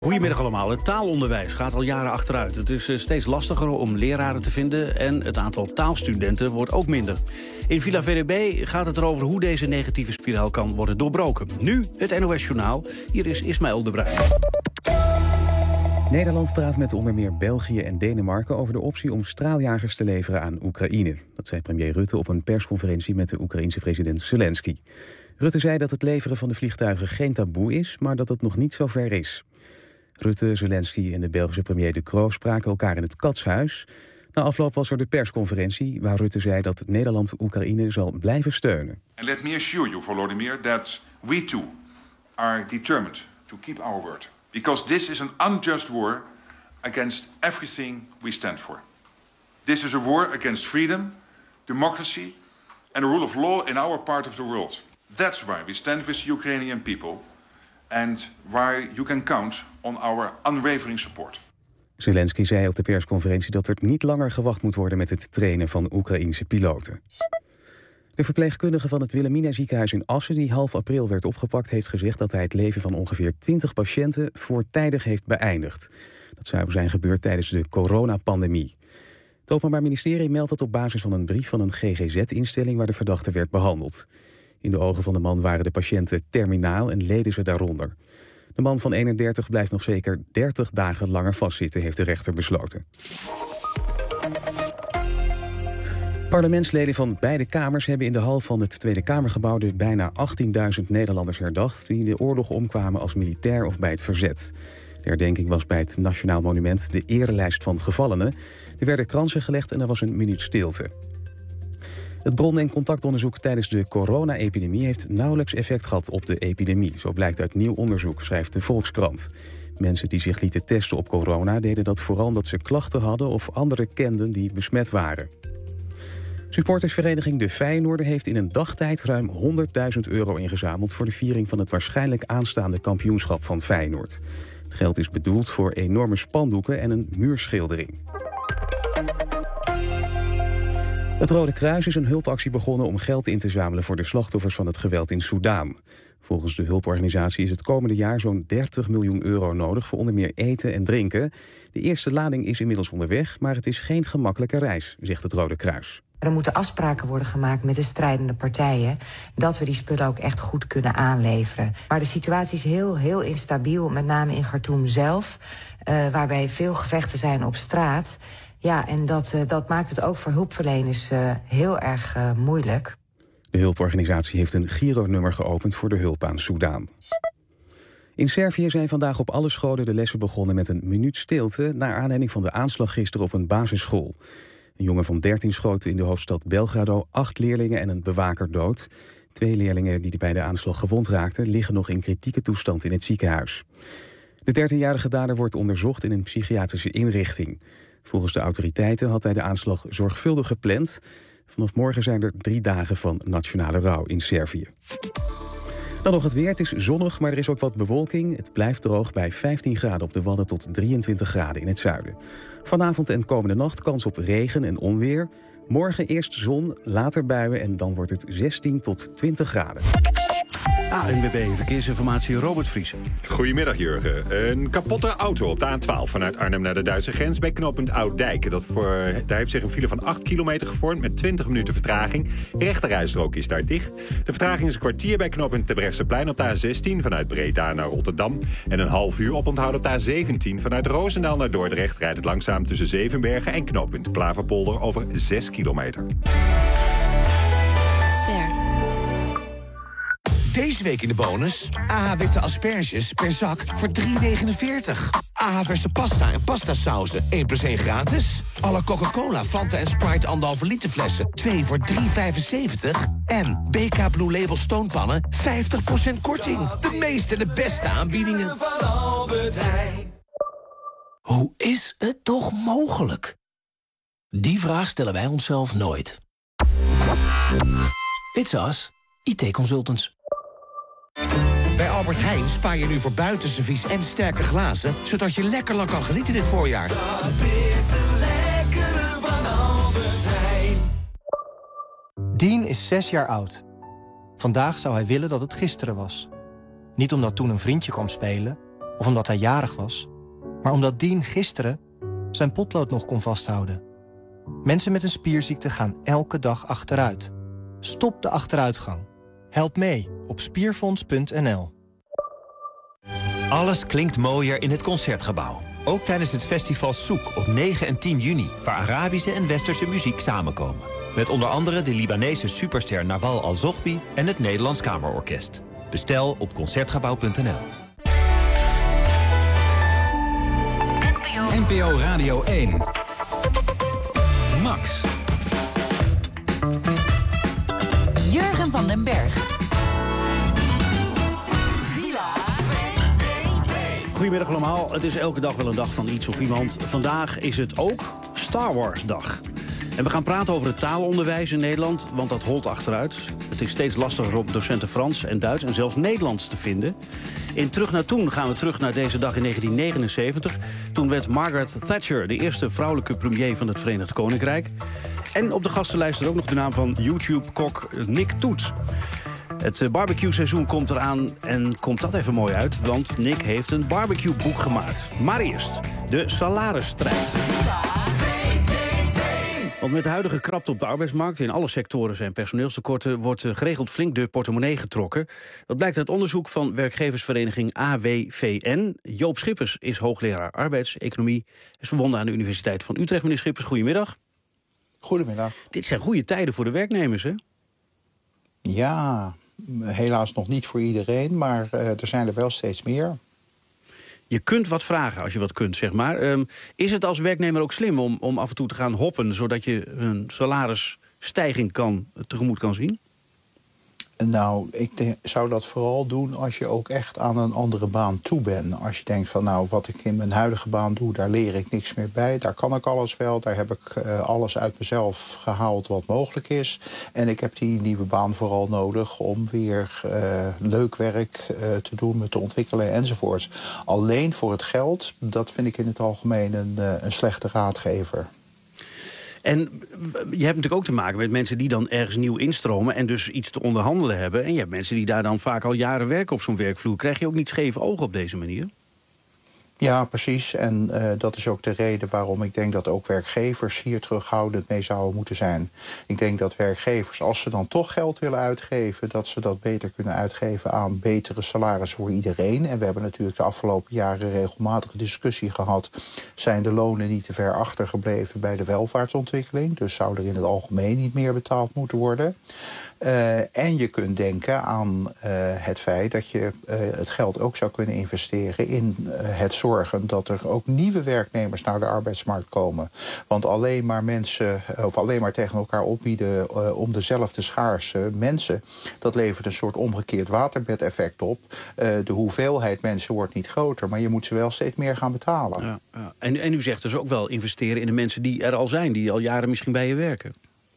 Goedemiddag allemaal. Het taalonderwijs gaat al jaren achteruit. Het is steeds lastiger om leraren te vinden en het aantal taalstudenten wordt ook minder. In Villa VDB gaat het erover hoe deze negatieve spiraal kan worden doorbroken. Nu het NOS Journaal. Hier is Ismaël de Bruin. Nederland praat met onder meer België en Denemarken over de optie om straaljagers te leveren aan Oekraïne. Dat zei premier Rutte op een persconferentie met de Oekraïense president Zelensky. Rutte zei dat het leveren van de vliegtuigen geen taboe is, maar dat het nog niet zo ver is. Rutte, Zelensky en de Belgische premier De Croo spraken elkaar in het Katshuis. Na afloop was er de persconferentie waar Rutte zei dat Nederland Oekraïne zal blijven steunen. And let me assure you, Volodymyr, that we too are determined to keep our word. Because this is an unjust war against everything we stand for. This is a war against freedom, democracy and the rule of law in our part of the world. That's why we stand with the Ukrainian people and why you can count on our unwavering support. Zelensky zei op de persconferentie dat er niet langer gewacht moet worden met het trainen van Oekraïense piloten. De verpleegkundige van het Wilhelmina ziekenhuis in Assen, die half april werd opgepakt, heeft gezegd dat hij het leven van ongeveer 20 patiënten voortijdig heeft beëindigd. Dat zou zijn gebeurd tijdens de coronapandemie. Het Openbaar Ministerie meldt dat op basis van een brief van een GGZ-instelling waar de verdachte werd behandeld. In de ogen van de man waren de patiënten terminaal en leden ze daaronder. De man van 31 blijft nog zeker 30 dagen langer vastzitten, heeft de rechter besloten. Parlementsleden van beide kamers hebben in de hal van het Tweede Kamergebouw de bijna 18.000 Nederlanders herdacht die in de oorlog omkwamen als militair of bij het verzet. De herdenking was bij het Nationaal Monument de erelijst van gevallenen. Er werden kransen gelegd en er was een minuut stilte. Het bron- en contactonderzoek tijdens de corona-epidemie heeft nauwelijks effect gehad op de epidemie. Zo blijkt uit nieuw onderzoek, schrijft de Volkskrant. Mensen die zich lieten testen op corona deden dat vooral omdat ze klachten hadden of anderen kenden die besmet waren. Supportersvereniging De Feyenoorder heeft in een dagtijd ruim €100.000 ingezameld voor de viering van het waarschijnlijk aanstaande kampioenschap van Feyenoord. Het geld is bedoeld voor enorme spandoeken en een muurschildering. Het Rode Kruis is een hulpactie begonnen om geld in te zamelen voor de slachtoffers van het geweld in Soedan. Volgens de hulporganisatie is het komende jaar zo'n €30 miljoen nodig voor onder meer eten en drinken. De eerste lading is inmiddels onderweg, maar het is geen gemakkelijke reis, zegt het Rode Kruis. Er moeten afspraken worden gemaakt met de strijdende partijen, dat we die spullen ook echt goed kunnen aanleveren. Maar de situatie is heel instabiel, met name in Khartoum zelf, waarbij veel gevechten zijn op straat. Ja, en dat maakt het ook voor hulpverleners heel erg moeilijk. De hulporganisatie heeft een Giro-nummer geopend voor de hulp aan Soedan. In Servië zijn vandaag op alle scholen de lessen begonnen met een minuut stilte naar aanleiding van de aanslag gisteren op een basisschool. Een jongen van 13 schoot in de hoofdstad Belgrado 8 leerlingen en een bewaker dood. 2 leerlingen die bij de aanslag gewond raakten liggen nog in kritieke toestand in het ziekenhuis. De 13-jarige dader wordt onderzocht in een psychiatrische inrichting. Volgens de autoriteiten had hij de aanslag zorgvuldig gepland. Vanaf morgen zijn er 3 dagen van nationale rouw in Servië. Dan nog het weer. Het is zonnig, maar er is ook wat bewolking. Het blijft droog bij 15 graden op de Wadden tot 23 graden in het zuiden. Vanavond en komende nacht kans op regen en onweer. Morgen eerst zon, later buien en dan wordt het 16 tot 20 graden. ANWB Verkeersinformatie, Robert Vriesen. Goedemiddag, Jurgen. Een kapotte auto op de A12 vanuit Arnhem naar de Duitse grens bij knooppunt Ouddijk. Daar heeft zich een file van 8 kilometer gevormd met 20 minuten vertraging. De rechterrijstrook is daar dicht. De vertraging is een kwartier bij knooppunt Terbrechtseplein op de A16 vanuit Breda naar Rotterdam. En een half uur oponthoud op de A17 vanuit Roosendaal naar Dordrecht rijdt het langzaam tussen Zevenbergen en knooppunt Klaverpolder over 6 kilometer. Deze week in de bonus. AH witte asperges per zak voor €3,49. AH verse pasta en pastasauzen 1 + 1 gratis. Alle Coca-Cola, Fanta en Sprite 1,5 liter flessen 2 voor €3,75. En BK Blue Label stoompannen 50% korting. De meeste en de beste aanbiedingen. Hoe is het toch mogelijk? Die vraag stellen wij onszelf nooit. It's us, IT Consultants. Bij Albert Heijn spaar je nu voor buitenservies en sterke glazen, zodat je lekker lang kan genieten dit voorjaar. Dat is het lekkere van Albert Heijn. Dean is 6 jaar oud. Vandaag zou hij willen dat het gisteren was. Niet omdat toen een vriendje kwam spelen, of omdat hij jarig was, maar omdat Dean gisteren zijn potlood nog kon vasthouden. Mensen met een spierziekte gaan elke dag achteruit. Stop de achteruitgang. Help mee op spierfonds.nl. Alles klinkt mooier in het Concertgebouw. Ook tijdens het festival Souk op 9 en 10 juni... waar Arabische en Westerse muziek samenkomen. Met onder andere de Libanese superster Nawal Al-Zoghbi... en het Nederlands Kamerorkest. Bestel op Concertgebouw.nl. NPO Radio 1. Max. Jurgen van den Berg. Goedemiddag allemaal. Het is elke dag wel een dag van iets of iemand. Vandaag is het ook Star Wars dag. En we gaan praten over het taalonderwijs in Nederland, want dat holt achteruit. Het is steeds lastiger om docenten Frans en Duits en zelfs Nederlands te vinden. In Terug naar Toen gaan we terug naar deze dag in 1979. Toen werd Margaret Thatcher de eerste vrouwelijke premier van het Verenigd Koninkrijk. En op de gastenlijst er ook nog de naam van YouTube-kok Nick Toet. Het barbecue-seizoen komt eraan en komt dat even mooi uit, want Nick heeft een barbecue-boek gemaakt. Maar eerst de salarisstrijd. Want met de huidige krapte op de arbeidsmarkt, in alle sectoren zijn personeelstekorten, wordt geregeld flink de portemonnee getrokken. Dat blijkt uit onderzoek van werkgeversvereniging AWVN. Joop Schippers is hoogleraar arbeidseconomie. Is verbonden aan de Universiteit van Utrecht. Meneer Schippers, goedemiddag. Goedemiddag. Dit zijn goede tijden voor de werknemers, hè? Ja, helaas nog niet voor iedereen, maar er zijn er wel steeds meer. Je kunt wat vragen als je wat kunt, zeg maar. Is het als werknemer ook slim om af en toe te gaan hoppen, zodat je een salarisstijging tegemoet kan zien? Nou, ik zou dat vooral doen als je ook echt aan een andere baan toe bent. Als je denkt van, nou, wat ik in mijn huidige baan doe, daar leer ik niks meer bij. Daar kan ik alles wel, daar heb ik alles uit mezelf gehaald wat mogelijk is. En ik heb die nieuwe baan vooral nodig om weer leuk werk te doen, me te ontwikkelen enzovoorts. Alleen voor het geld, dat vind ik in het algemeen een slechte raadgever. En je hebt natuurlijk ook te maken met mensen die dan ergens nieuw instromen en dus iets te onderhandelen hebben. En je hebt mensen die daar dan vaak al jaren werken op zo'n werkvloer. Krijg je ook niet scheve ogen op deze manier? Ja, precies. En dat is ook de reden waarom ik denk dat ook werkgevers hier terughoudend mee zouden moeten zijn. Ik denk dat werkgevers, als ze dan toch geld willen uitgeven, dat ze dat beter kunnen uitgeven aan betere salarissen voor iedereen. En we hebben natuurlijk de afgelopen jaren regelmatig discussie gehad. Zijn de lonen niet te ver achtergebleven bij de welvaartsontwikkeling? Dus zou er in het algemeen niet meer betaald moeten worden? En je kunt denken aan het feit dat je het geld ook zou kunnen investeren in het zorgen dat er ook nieuwe werknemers naar de arbeidsmarkt komen. Want alleen maar mensen, of alleen maar tegen elkaar opbieden om dezelfde schaarse mensen, dat levert een soort omgekeerd waterbedeffect op. De hoeveelheid mensen wordt niet groter, maar je moet ze wel steeds meer gaan betalen. Ja, ja. En u zegt dus ook wel investeren in de mensen die er al zijn, die al jaren misschien bij je werken.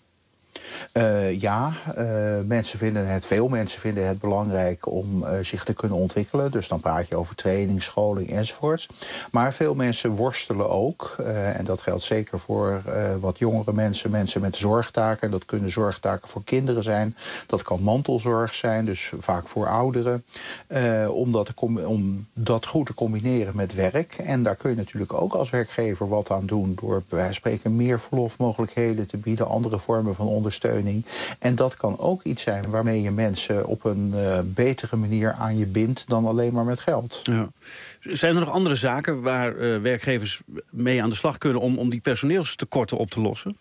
Veel mensen vinden het belangrijk om zich te kunnen ontwikkelen. Dus dan praat je over training, scholing enzovoorts. Maar veel mensen worstelen ook. En dat geldt zeker voor wat jongere mensen, mensen met zorgtaken. Dat kunnen zorgtaken voor kinderen zijn. Dat kan mantelzorg zijn, dus vaak voor ouderen. Om dat goed te combineren met werk. En daar kun je natuurlijk ook als werkgever wat aan doen door bij wijze van spreken meer verlofmogelijkheden te bieden, andere vormen van ondersteuning. En dat kan ook iets zijn waarmee je mensen op een betere manier aan je bindt dan alleen maar met geld. Ja. Zijn er nog andere zaken waar werkgevers mee aan de slag kunnen om die personeelstekorten op te lossen?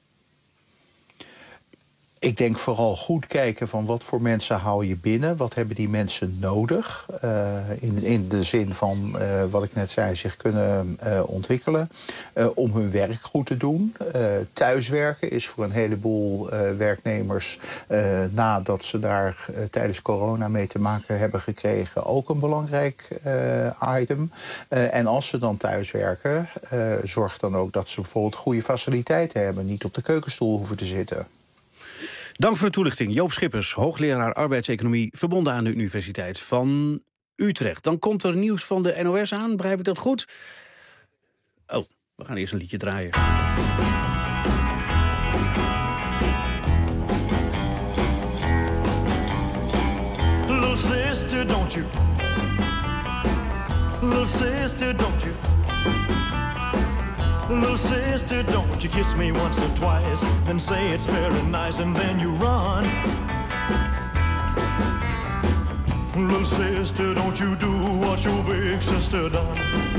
Ik denk vooral goed kijken van wat voor mensen hou je binnen. Wat hebben die mensen nodig? In de zin van, wat ik net zei, zich kunnen ontwikkelen. Om hun werk goed te doen. Thuiswerken is voor een heleboel werknemers, nadat ze daar tijdens corona mee te maken hebben gekregen, ook een belangrijk item. En als ze dan thuiswerken, zorg dan ook dat ze bijvoorbeeld goede faciliteiten hebben. Niet op de keukenstoel hoeven te zitten. Dank voor de toelichting. Joop Schippers, hoogleraar arbeidseconomie, verbonden aan de Universiteit van Utrecht. Dan komt er nieuws van de NOS aan, begrijp ik dat goed? Oh, we gaan eerst een liedje draaien. Little sister, don't you Little sister, don't you? Little sister, don't you kiss me once or twice, then say it's very nice, and then you run. Little sister, don't you do what your big sister done.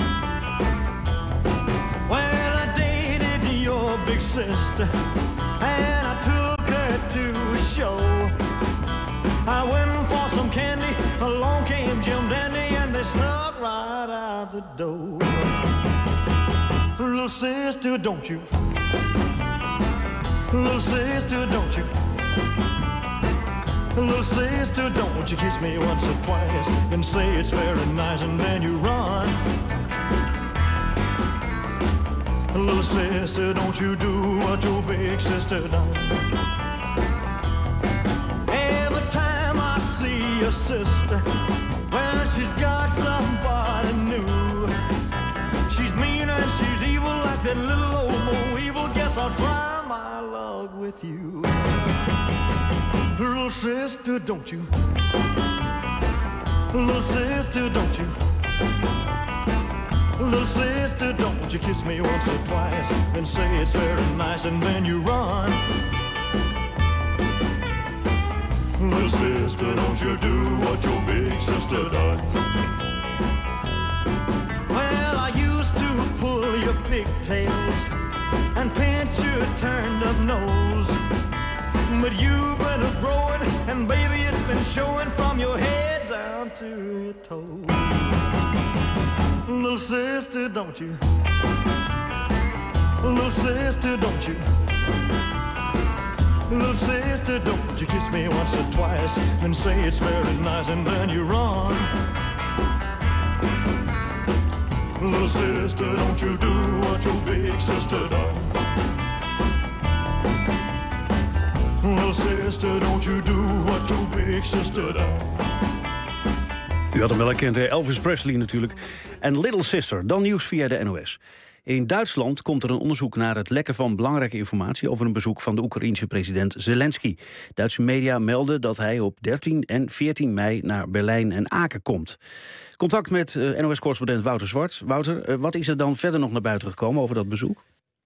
Well, I dated your big sister, and I took her to a show. I went for some candy, along came Jim Dandy, and they snuck right out the door. Little sister, don't you? Little sister, don't you? Little sister, don't you kiss me once or twice, then say it's very nice, and then you run. Little sister, don't you do what your big sister done. Every time I see your sister, well, she's got somebody new. She's mean and she's evil like that little old Mo Evil. Guess I'll try my luck with you. Little sister, don't you? Little sister, don't you? Little sister, don't you kiss me once or twice, then say it's very nice, and then you run. Little sister, don't you do what your big sister done. Well, I used to pull your pigtails and pinch your turned up nose, but you've been a-growing, and baby, it's been showing from your head down to your toes. Little sister, don't you? Little sister, don't you? Little sister, don't you kiss me once or twice, then say it's very nice, and then you run. Little sister, don't you do what your big sister done. Little sister, don't you do what your big sister done. U had hem wel herkend, Elvis Presley natuurlijk. En Little Sister, dan nieuws via de NOS. In Duitsland komt er een onderzoek naar het lekken van belangrijke informatie over een bezoek van de Oekraïense president Zelensky. Duitse media melden dat hij op 13 en 14 mei naar Berlijn en Aken komt. Contact met NOS-correspondent Wouter Zwart. Wouter, wat is er dan verder nog naar buiten gekomen over dat bezoek?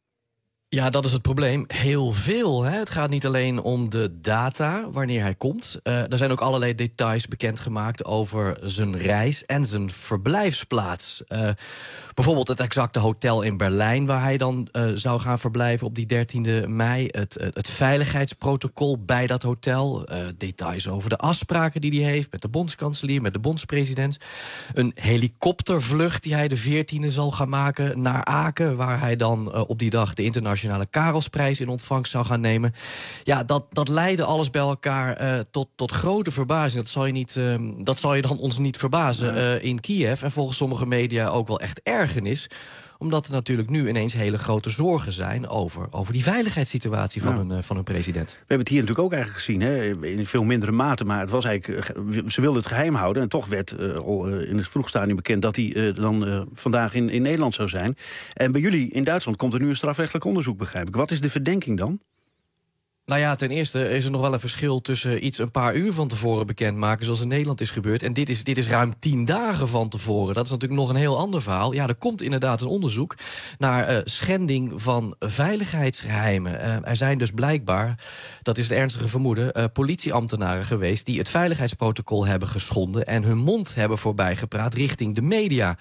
Ja, dat is het probleem. Heel veel. Hè? Het gaat niet alleen om de data, wanneer hij komt. Er zijn ook allerlei details bekendgemaakt over zijn reis en zijn verblijfsplaats. Bijvoorbeeld het exacte hotel in Berlijn waar hij dan zou gaan verblijven op die 13e mei. Het veiligheidsprotocol bij dat hotel. Details over de afspraken die hij heeft met de bondskanselier, met de bondspresident. Een helikoptervlucht die hij de 14e zal gaan maken naar Aken, waar hij dan op die dag de internationale Karelsprijs in ontvangst zou gaan nemen. Ja, dat leidde alles bij elkaar tot grote verbazing. Dat zal je dan ons niet verbazen in Kiev. En volgens sommige media ook wel echt ergernis. Omdat er natuurlijk nu ineens hele grote zorgen zijn over die veiligheidssituatie van hun president. We hebben het hier natuurlijk ook eigenlijk gezien, hè? In veel mindere mate. Maar het was eigenlijk, ze wilden het geheim houden. En toch werd al in het vroeg stadium bekend dat hij dan vandaag in Nederland zou zijn. En bij jullie in Duitsland komt er nu een strafrechtelijk onderzoek, begrijp ik. Wat is de verdenking dan? Nou ja, ten eerste is er nog wel een verschil tussen iets een paar uur van tevoren bekendmaken, zoals in Nederland is gebeurd, en dit is ruim 10 dagen van tevoren. Dat is natuurlijk nog een heel ander verhaal. Ja, er komt inderdaad een onderzoek naar schending van veiligheidsgeheimen. Er zijn dus blijkbaar, dat is het ernstige vermoeden, politieambtenaren geweest die het veiligheidsprotocol hebben geschonden en hun mond hebben voorbijgepraat richting de media.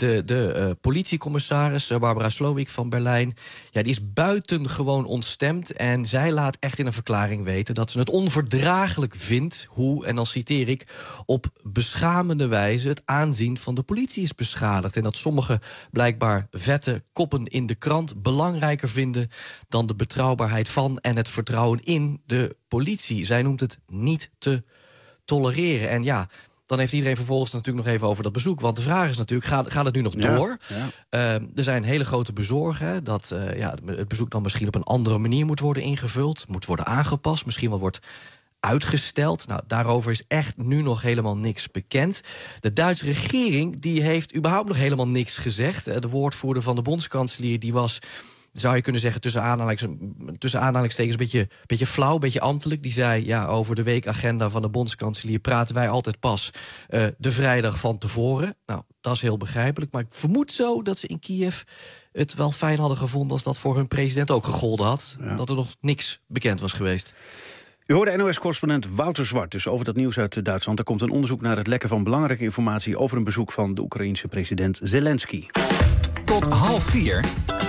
De politiecommissaris Barbara Slowik van Berlijn, ja, die is buitengewoon ontstemd en zij laat echt in een verklaring weten dat ze het onverdraaglijk vindt hoe, en dan citeer ik, op beschamende wijze het aanzien van de politie is beschadigd. En dat sommige blijkbaar vette koppen in de krant belangrijker vinden dan de betrouwbaarheid van en het vertrouwen in de politie. Zij noemt het niet te tolereren. En ja, dan heeft iedereen vervolgens natuurlijk nog even over dat bezoek. Want de vraag is natuurlijk, gaat het nu nog door? Ja. Er zijn hele grote bezorgen dat het bezoek dan misschien op een andere manier moet worden ingevuld. Moet worden aangepast, misschien wel wordt uitgesteld. Nou, daarover is echt nu nog helemaal niks bekend. De Duitse regering die heeft überhaupt nog helemaal niks gezegd. De woordvoerder van de bondskanselier die was zou je kunnen zeggen, tussen aanhalingstekens een beetje flauw, een beetje ambtelijk. Die zei, ja, over de weekagenda van de bondskanselier praten wij altijd pas de vrijdag van tevoren. Nou, dat is heel begrijpelijk. Maar ik vermoed zo dat ze in Kiev het wel fijn hadden gevonden als dat voor hun president ook gegolden had. Ja. Dat er nog niks bekend was geweest. U hoorde NOS-correspondent Wouter Zwart dus over dat nieuws uit Duitsland. Er komt een onderzoek naar het lekken van belangrijke informatie over een bezoek van de Oekraïense president Zelensky. Tot 3:30.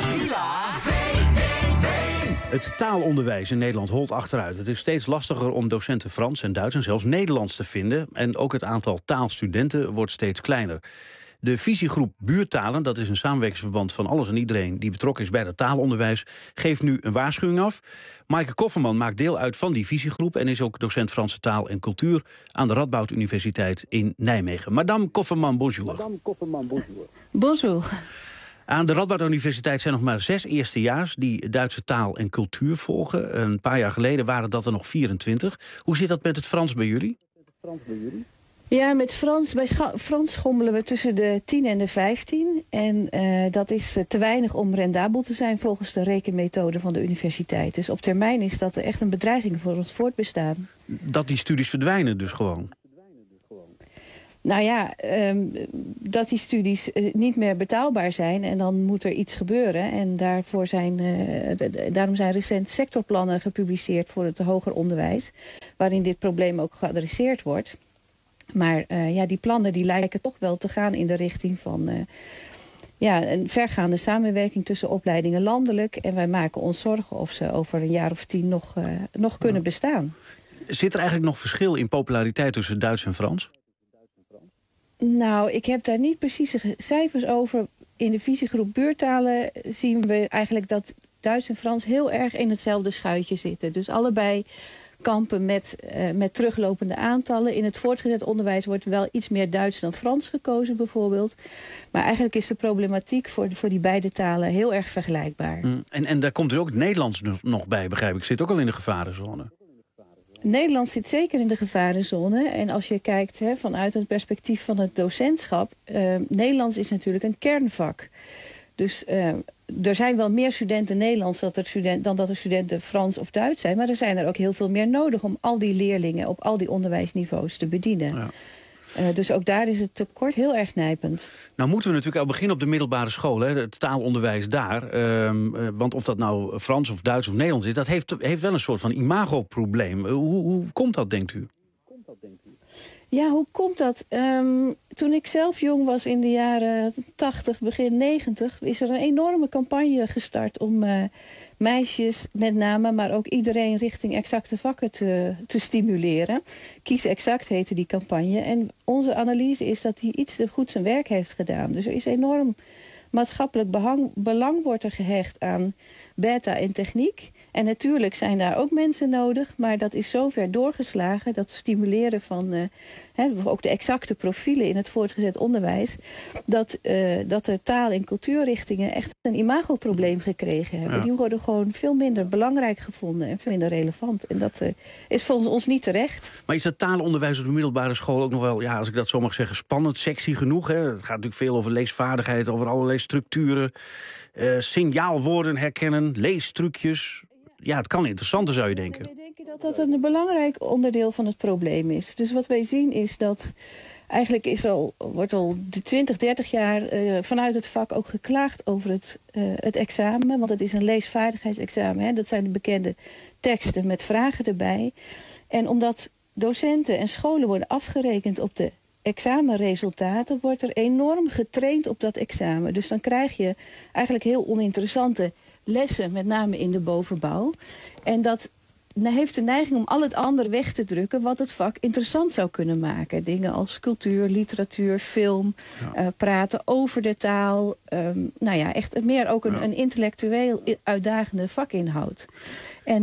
Het taalonderwijs in Nederland holt achteruit. Het is steeds lastiger om docenten Frans en Duits en zelfs Nederlands te vinden. En ook het aantal taalstudenten wordt steeds kleiner. De visiegroep Buurtalen, dat is een samenwerkingsverband van alles en iedereen die betrokken is bij het taalonderwijs, geeft nu een waarschuwing af. Maaike Kofferman maakt deel uit van die visiegroep en is ook docent Franse taal en cultuur aan de Radboud Universiteit in Nijmegen. Madame Kofferman, bonjour. Bonjour. Aan de Radboud Universiteit zijn nog maar 6 eerstejaars die Duitse taal en cultuur volgen. Een paar jaar geleden waren dat er nog 24. Hoe zit dat met het Frans bij jullie? Ja, met Frans, bij Frans schommelen we tussen de 10 en de 15. En dat is te weinig om rendabel te zijn volgens de rekenmethode van de universiteit. Dus op termijn is dat echt een bedreiging voor ons voortbestaan. Dat die studies verdwijnen dus gewoon? Nou ja, dat die studies niet meer betaalbaar zijn en dan moet er iets gebeuren. En daarom zijn recent sectorplannen gepubliceerd voor het hoger onderwijs, waarin dit probleem ook geadresseerd wordt. Maar die plannen die lijken toch wel te gaan in de richting van een vergaande samenwerking tussen opleidingen landelijk. En wij maken ons zorgen of ze over een jaar of 10 nog kunnen bestaan. Zit er eigenlijk nog verschil in populariteit tussen Duits en Frans? Nou, ik heb daar niet precieze cijfers over. In de visiegroep Buurtalen zien we eigenlijk dat Duits en Frans heel erg in hetzelfde schuitje zitten. Dus allebei kampen met teruglopende aantallen. In het voortgezet onderwijs wordt wel iets meer Duits dan Frans gekozen bijvoorbeeld. Maar eigenlijk is de problematiek voor die beide talen heel erg vergelijkbaar. En daar komt dus ook het Nederlands nog bij, begrijp ik. Zit ook al in de gevarenzone. Nederland zit zeker in de gevarenzone. En als je kijkt vanuit het perspectief van het docentschap, Nederlands is natuurlijk een kernvak. Dus er zijn wel meer studenten Nederlands dan dat er studenten Frans of Duits zijn. Maar er zijn er ook heel veel meer nodig om al die leerlingen op al die onderwijsniveaus te bedienen. Ja. Dus ook daar is het tekort heel erg nijpend. Nou moeten we natuurlijk al beginnen op de middelbare school, het taalonderwijs daar. Want of dat nou Frans of Duits of Nederlands is, dat heeft wel een soort van imagoprobleem. Hoe komt dat, denkt u? Ja, hoe komt dat? Toen ik zelf jong was in de jaren 80, begin 90... is er een enorme campagne gestart om meisjes met name, maar ook iedereen richting exacte vakken te stimuleren. Kies Exact heette die campagne. En onze analyse is dat hij iets te goed zijn werk heeft gedaan. Dus er is enorm maatschappelijk belang wordt er gehecht aan beta en techniek. En natuurlijk zijn daar ook mensen nodig, maar dat is zover doorgeslagen, dat stimuleren van ook de exacte profielen in het voortgezet onderwijs, dat de taal- en cultuurrichtingen echt een imagoprobleem gekregen hebben. Ja. Die worden gewoon veel minder belangrijk gevonden en veel minder relevant. En dat is volgens ons niet terecht. Maar is dat taalonderwijs op de middelbare school ook nog wel, als ik dat zo mag zeggen, spannend, sexy genoeg? Hè? Het gaat natuurlijk veel over leesvaardigheid, over allerlei structuren, signaalwoorden herkennen, leestrucjes. Ja, het kan interessanter, zou je denken. Wij denken dat dat een belangrijk onderdeel van het probleem is. Dus wat wij zien is dat eigenlijk wordt al de 20, 30 jaar vanuit het vak ook geklaagd over het examen. Want het is een leesvaardigheidsexamen. Dat zijn de bekende teksten met vragen erbij. En omdat docenten en scholen worden afgerekend op de examenresultaten, wordt er enorm getraind op dat examen. Dus dan krijg je eigenlijk heel oninteressante lessen, met name in de bovenbouw. En dat heeft de neiging om al het andere weg te drukken wat het vak interessant zou kunnen maken. Dingen als cultuur, literatuur, film, praten over de taal. Echt meer ook een intellectueel uitdagende vakinhoud. En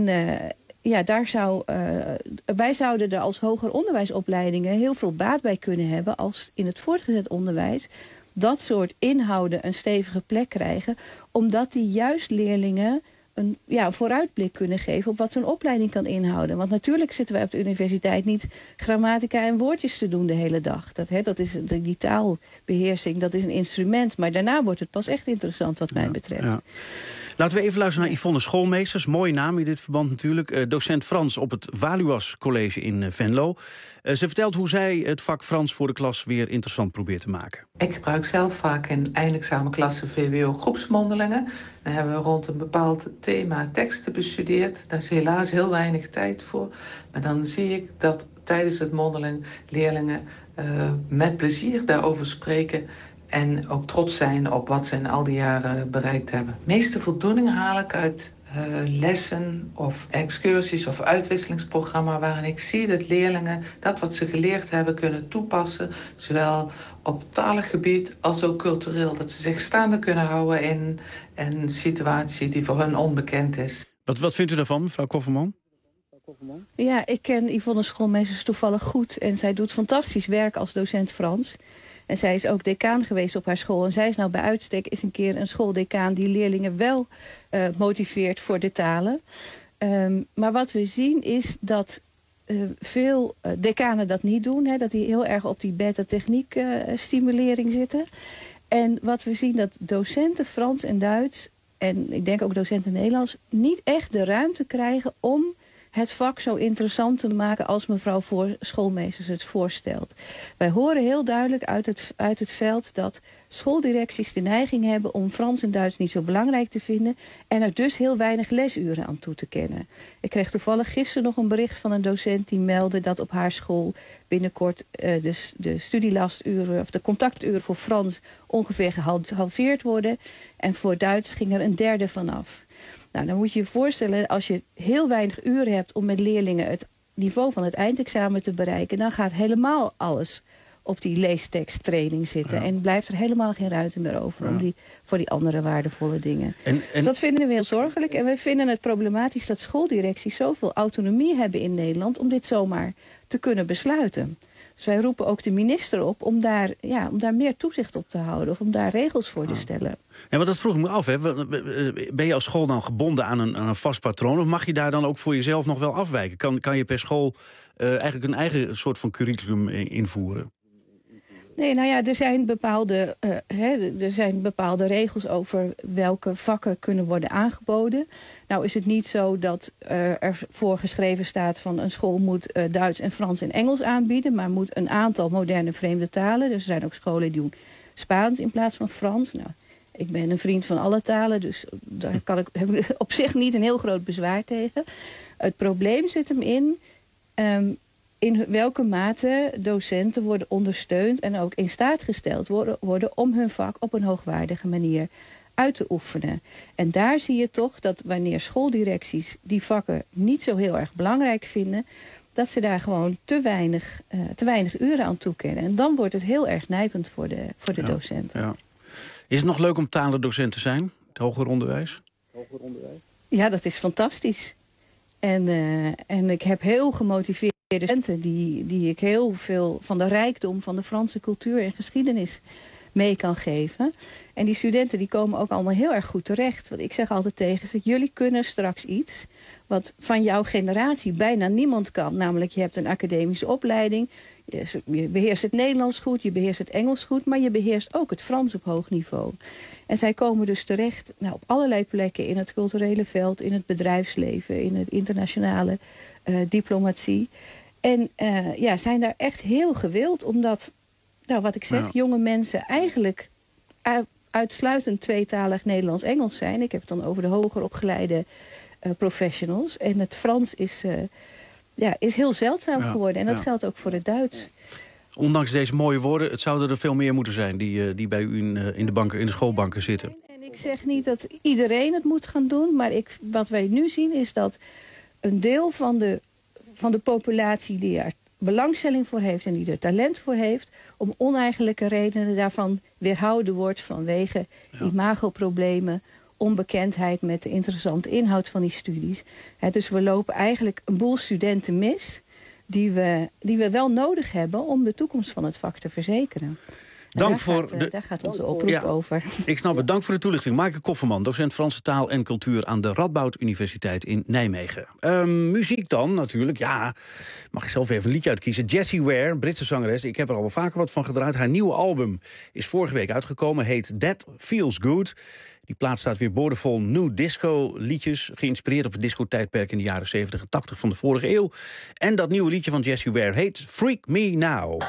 wij zouden er als hoger onderwijsopleidingen heel veel baat bij kunnen hebben als in het voortgezet onderwijs dat soort inhouden een stevige plek krijgen, omdat die juist leerlingen een vooruitblik kunnen geven op wat zo'n opleiding kan inhouden. Want natuurlijk zitten wij op de universiteit niet grammatica en woordjes te doen de hele dag. Dat is die taalbeheersing, dat is een instrument. Maar daarna wordt het pas echt interessant wat mij betreft. Ja. Laten we even luisteren naar Yvonne Schoolmeesters. Mooie naam in dit verband natuurlijk. Docent Frans op het Valuas College in Venlo. Ze vertelt hoe zij het vak Frans voor de klas weer interessant probeert te maken. Ik gebruik zelf vaak in eindexamenklassen VWO groepsmondelingen. Dan hebben we rond een bepaald thema teksten bestudeerd. Daar is helaas heel weinig tijd voor. Maar dan zie ik dat tijdens het mondeling leerlingen met plezier daarover spreken en ook trots zijn op wat ze in al die jaren bereikt hebben. De meeste voldoening haal ik uit lessen of excursies of uitwisselingsprogramma waarin ik zie dat leerlingen dat wat ze geleerd hebben kunnen toepassen, zowel op talig gebied als ook cultureel. Dat ze zich staande kunnen houden in een situatie die voor hen onbekend is. Wat vindt u daarvan, mevrouw Kofferman? Ja, ik ken Yvonne Schoolmeesters toevallig goed. En zij doet fantastisch werk als docent Frans. En zij is ook decaan geweest op haar school. En zij is nou bij uitstek eens een keer een schooldecaan die leerlingen wel motiveert voor de talen. Maar wat we zien is dat veel decanen dat niet doen. Hè, dat die heel erg op die beta-techniek stimulering zitten. En wat we zien dat docenten Frans en Duits, en ik denk ook docenten Nederlands, niet echt de ruimte krijgen om het vak zo interessant te maken als mevrouw Schoolmeesters het voorstelt. Wij horen heel duidelijk uit het veld dat schooldirecties de neiging hebben om Frans en Duits niet zo belangrijk te vinden en er dus heel weinig lesuren aan toe te kennen. Ik kreeg toevallig gisteren nog een bericht van een docent die meldde dat op haar school binnenkort de studielasturen of de contacturen voor Frans ongeveer gehalveerd worden en voor Duits ging er een derde vanaf. Nou, dan moet je je voorstellen, als je heel weinig uren hebt om met leerlingen het niveau van het eindexamen te bereiken, dan gaat helemaal alles op die leesteksttraining zitten. Ja. En blijft er helemaal geen ruimte meer over voor die andere waardevolle dingen. Dus dat vinden we heel zorgelijk. En we vinden het problematisch dat schooldirecties zoveel autonomie hebben in Nederland om dit zomaar te kunnen besluiten. Dus wij roepen ook de minister op om daar meer toezicht op te houden of om daar regels voor te stellen. Ja, maar dat vroeg ik me af. Hè. Ben je als school dan gebonden aan een vast patroon of mag je daar dan ook voor jezelf nog wel afwijken? Kan je per school eigenlijk een eigen soort van curriculum invoeren? Nee, nou ja, er zijn bepaalde regels over welke vakken kunnen worden aangeboden. Nou is het niet zo dat er voorgeschreven staat van een school moet Duits en Frans en Engels aanbieden, maar moet een aantal moderne vreemde talen. Dus er zijn ook scholen die doen Spaans in plaats van Frans. Nou, ik ben een vriend van alle talen, dus daar heb ik op zich niet een heel groot bezwaar tegen. Het probleem zit hem in welke mate docenten worden ondersteund en ook in staat gesteld worden om hun vak op een hoogwaardige manier uit te oefenen. En daar zie je toch dat wanneer schooldirecties die vakken niet zo heel erg belangrijk vinden, dat ze daar gewoon te weinig uren aan toekennen. En dan wordt het heel erg nijpend voor de docenten. Ja. Is het nog leuk om talendocent te zijn, het hoger onderwijs? Ja, dat is fantastisch. En ik heb heel gemotiveerde studenten die ik heel veel van de rijkdom van de Franse cultuur en geschiedenis mee kan geven. En die studenten die komen ook allemaal heel erg goed terecht. Want ik zeg altijd tegen ze, jullie kunnen straks iets wat van jouw generatie bijna niemand kan. Namelijk, je hebt een academische opleiding, je beheerst het Nederlands goed, je beheerst het Engels goed, maar je beheerst ook het Frans op hoog niveau. En zij komen dus terecht op allerlei plekken in het culturele veld, in het bedrijfsleven, in het internationale diplomatie. En zijn daar echt heel gewild, omdat, wat ik zeg, jonge mensen eigenlijk uitsluitend tweetalig Nederlands-Engels zijn. Ik heb het dan over de hoger opgeleide professionals. En het Frans is heel zeldzaam geworden. En dat geldt ook voor het Duits. Ondanks deze mooie woorden, het zouden er veel meer moeten zijn die bij u in de schoolbanken zitten. En ik zeg niet dat iedereen het moet gaan doen, maar wat wij nu zien is dat een deel van de populatie die er belangstelling voor heeft en die er talent voor heeft, om oneigenlijke redenen daarvan weerhouden wordt vanwege imagoproblemen, onbekendheid met de interessante inhoud van die studies. Dus we lopen eigenlijk een boel studenten mis die we wel nodig hebben om de toekomst van het vak te verzekeren. Daar gaat onze oproep over. Ik snap het. Dank voor de toelichting. Maaike Kofferman, docent Franse taal en cultuur aan de Radboud Universiteit in Nijmegen. Muziek dan natuurlijk. Ja, mag ik zelf even een liedje uitkiezen. Jessie Ware, Britse zangeres. Ik heb er al wel vaker wat van gedraaid. Haar nieuwe album is vorige week uitgekomen. Heet That Feels Good. Die plaat staat weer boordevol new disco liedjes. Geïnspireerd op het discotijdperk in de jaren 70 en 80 van de vorige eeuw. En dat nieuwe liedje van Jessie Ware heet Freak Me Now.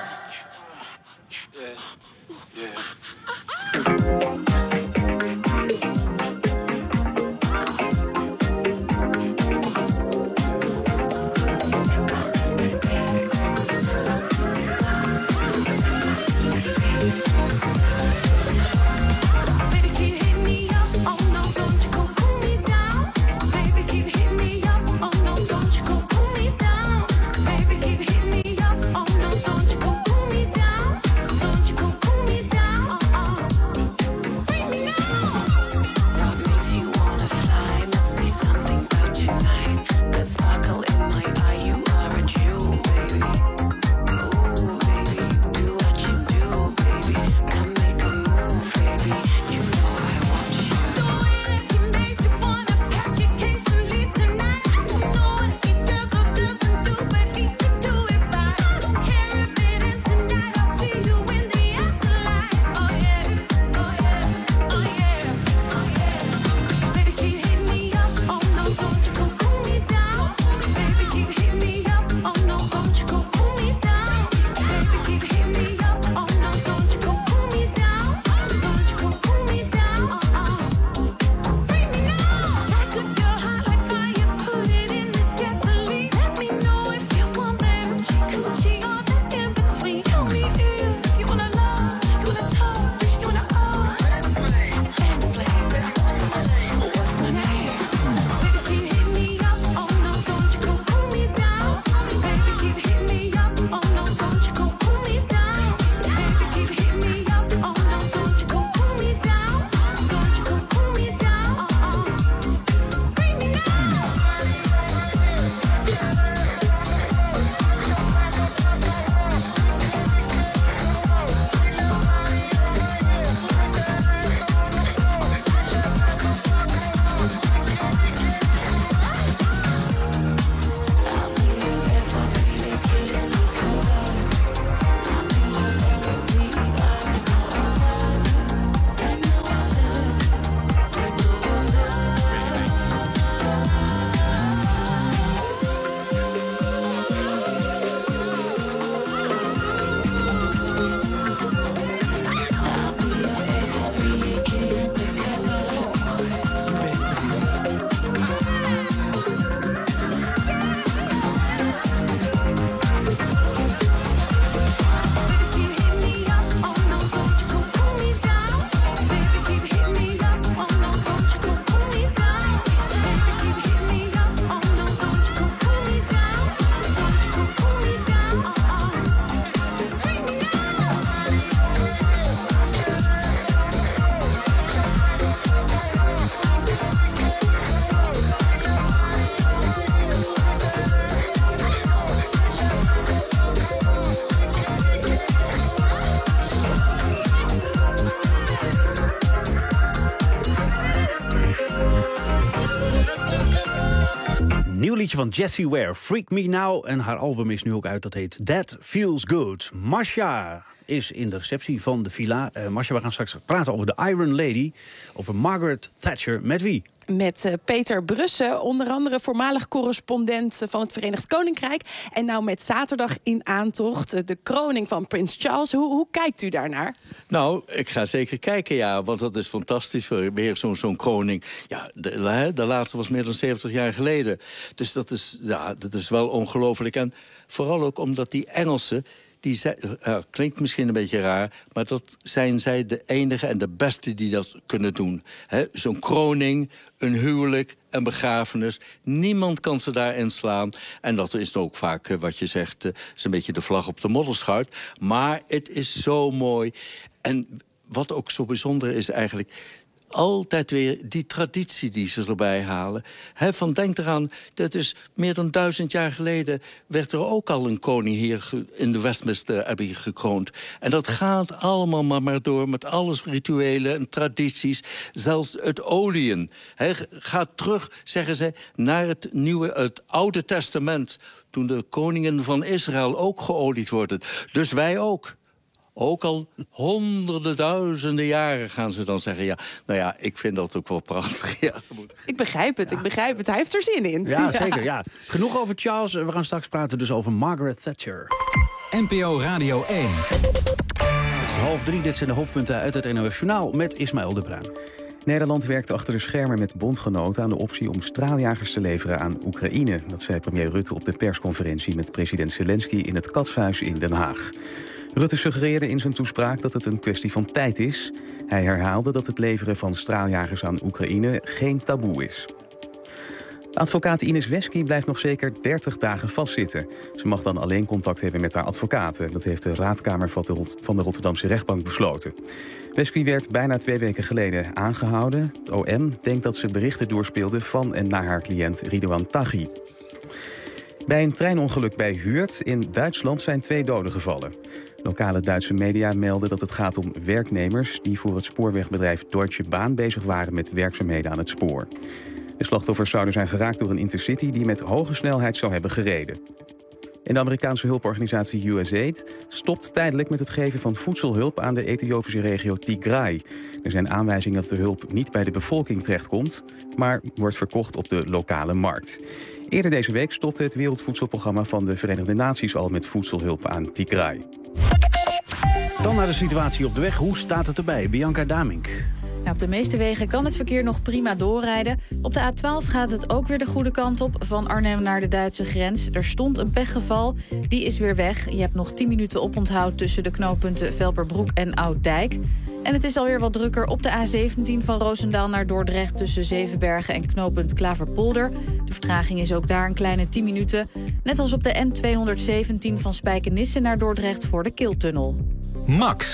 Nieuw liedje van Jessie Ware, Freak Me Now. En haar album is nu ook uit, dat heet That Feels Good. Marcia is in de receptie van de villa. Marcia, we gaan straks praten over de Iron Lady. Over Margaret Thatcher. Met wie? Met Peter Brussen, onder andere voormalig correspondent van het Verenigd Koninkrijk. En nou met zaterdag in aantocht de kroning van Prins Charles. Hoe kijkt u daarnaar? Nou, ik ga zeker kijken, ja, want dat is fantastisch. Weer zo'n kroning. Ja, de laatste was meer dan 70 jaar geleden. Dus dat is wel ongelooflijk. En vooral ook omdat die Engelsen, die klinkt misschien een beetje raar, maar dat zijn zij de enige en de beste die dat kunnen doen. Zo'n kroning, een huwelijk, een begrafenis. Niemand kan ze daarin slaan. En dat is ook vaak wat je zegt, is een beetje de vlag op de modderschuit. Maar het is zo mooi. En wat ook zo bijzonder is eigenlijk, altijd weer die traditie die ze erbij halen. Van denk eraan, dat is meer dan 1000 jaar geleden werd er ook al een koning hier in de Westminster Abbey gekroond. En dat gaat allemaal maar door met alles rituelen en tradities. Zelfs het oliën. Gaat terug, zeggen ze, naar het Oude Testament. Toen de koningen van Israël ook geolied worden. Dus wij ook. Ook al honderden, duizenden jaren gaan ze dan zeggen... ja, nou ja, ik vind dat ook wel prachtig. Ja, Ik begrijp het. Hij heeft er zin in. Ja, zeker. Ja. Genoeg over Charles. We gaan straks praten dus over Margaret Thatcher. NPO Radio 1. Het is 2:30, dit zijn de hoofdpunten uit het NOS Journaal met Ismaël de Bruin. Nederland werkt achter de schermen met bondgenoten aan de optie om straaljagers te leveren aan Oekraïne. Dat zei premier Rutte op de persconferentie met president Zelensky in het Katshuis in Den Haag. Rutte suggereerde in zijn toespraak dat het een kwestie van tijd is. Hij herhaalde dat het leveren van straaljagers aan Oekraïne geen taboe is. Advocaat Ines Wesky blijft nog zeker 30 dagen vastzitten. Ze mag dan alleen contact hebben met haar advocaten. Dat heeft de raadkamer van de Rotterdamse rechtbank besloten. Wesky werd bijna 2 weken geleden aangehouden. Het OM denkt dat ze berichten doorspeelde van en naar haar cliënt Ridouan Taghi. Bij een treinongeluk bij Huurt in Duitsland zijn 2 doden gevallen. Lokale Duitse media melden dat het gaat om werknemers die voor het spoorwegbedrijf Deutsche Bahn bezig waren met werkzaamheden aan het spoor. De slachtoffers zouden zijn geraakt door een intercity die met hoge snelheid zou hebben gereden. En de Amerikaanse hulporganisatie USAID stopt tijdelijk met het geven van voedselhulp aan de Ethiopische regio Tigray. Er zijn aanwijzingen dat de hulp niet bij de bevolking terechtkomt, maar wordt verkocht op de lokale markt. Eerder deze week stopte het Wereldvoedselprogramma van de Verenigde Naties al met voedselhulp aan Tigray. Dan naar de situatie op de weg. Hoe staat het erbij? Bianca Damink. Op de meeste wegen kan het verkeer nog prima doorrijden. Op de A12 gaat het ook weer de goede kant op, van Arnhem naar de Duitse grens. Er stond een pechgeval, die is weer weg. Je hebt nog 10 minuten oponthoud tussen de knooppunten Velperbroek en Ouddijk. En het is alweer wat drukker op de A17 van Roosendaal naar Dordrecht tussen Zevenbergen en knooppunt Klaverpolder. De vertraging is ook daar een kleine 10 minuten. Net als op de N217 van Spijkenisse naar Dordrecht voor de Kiltunnel. Max.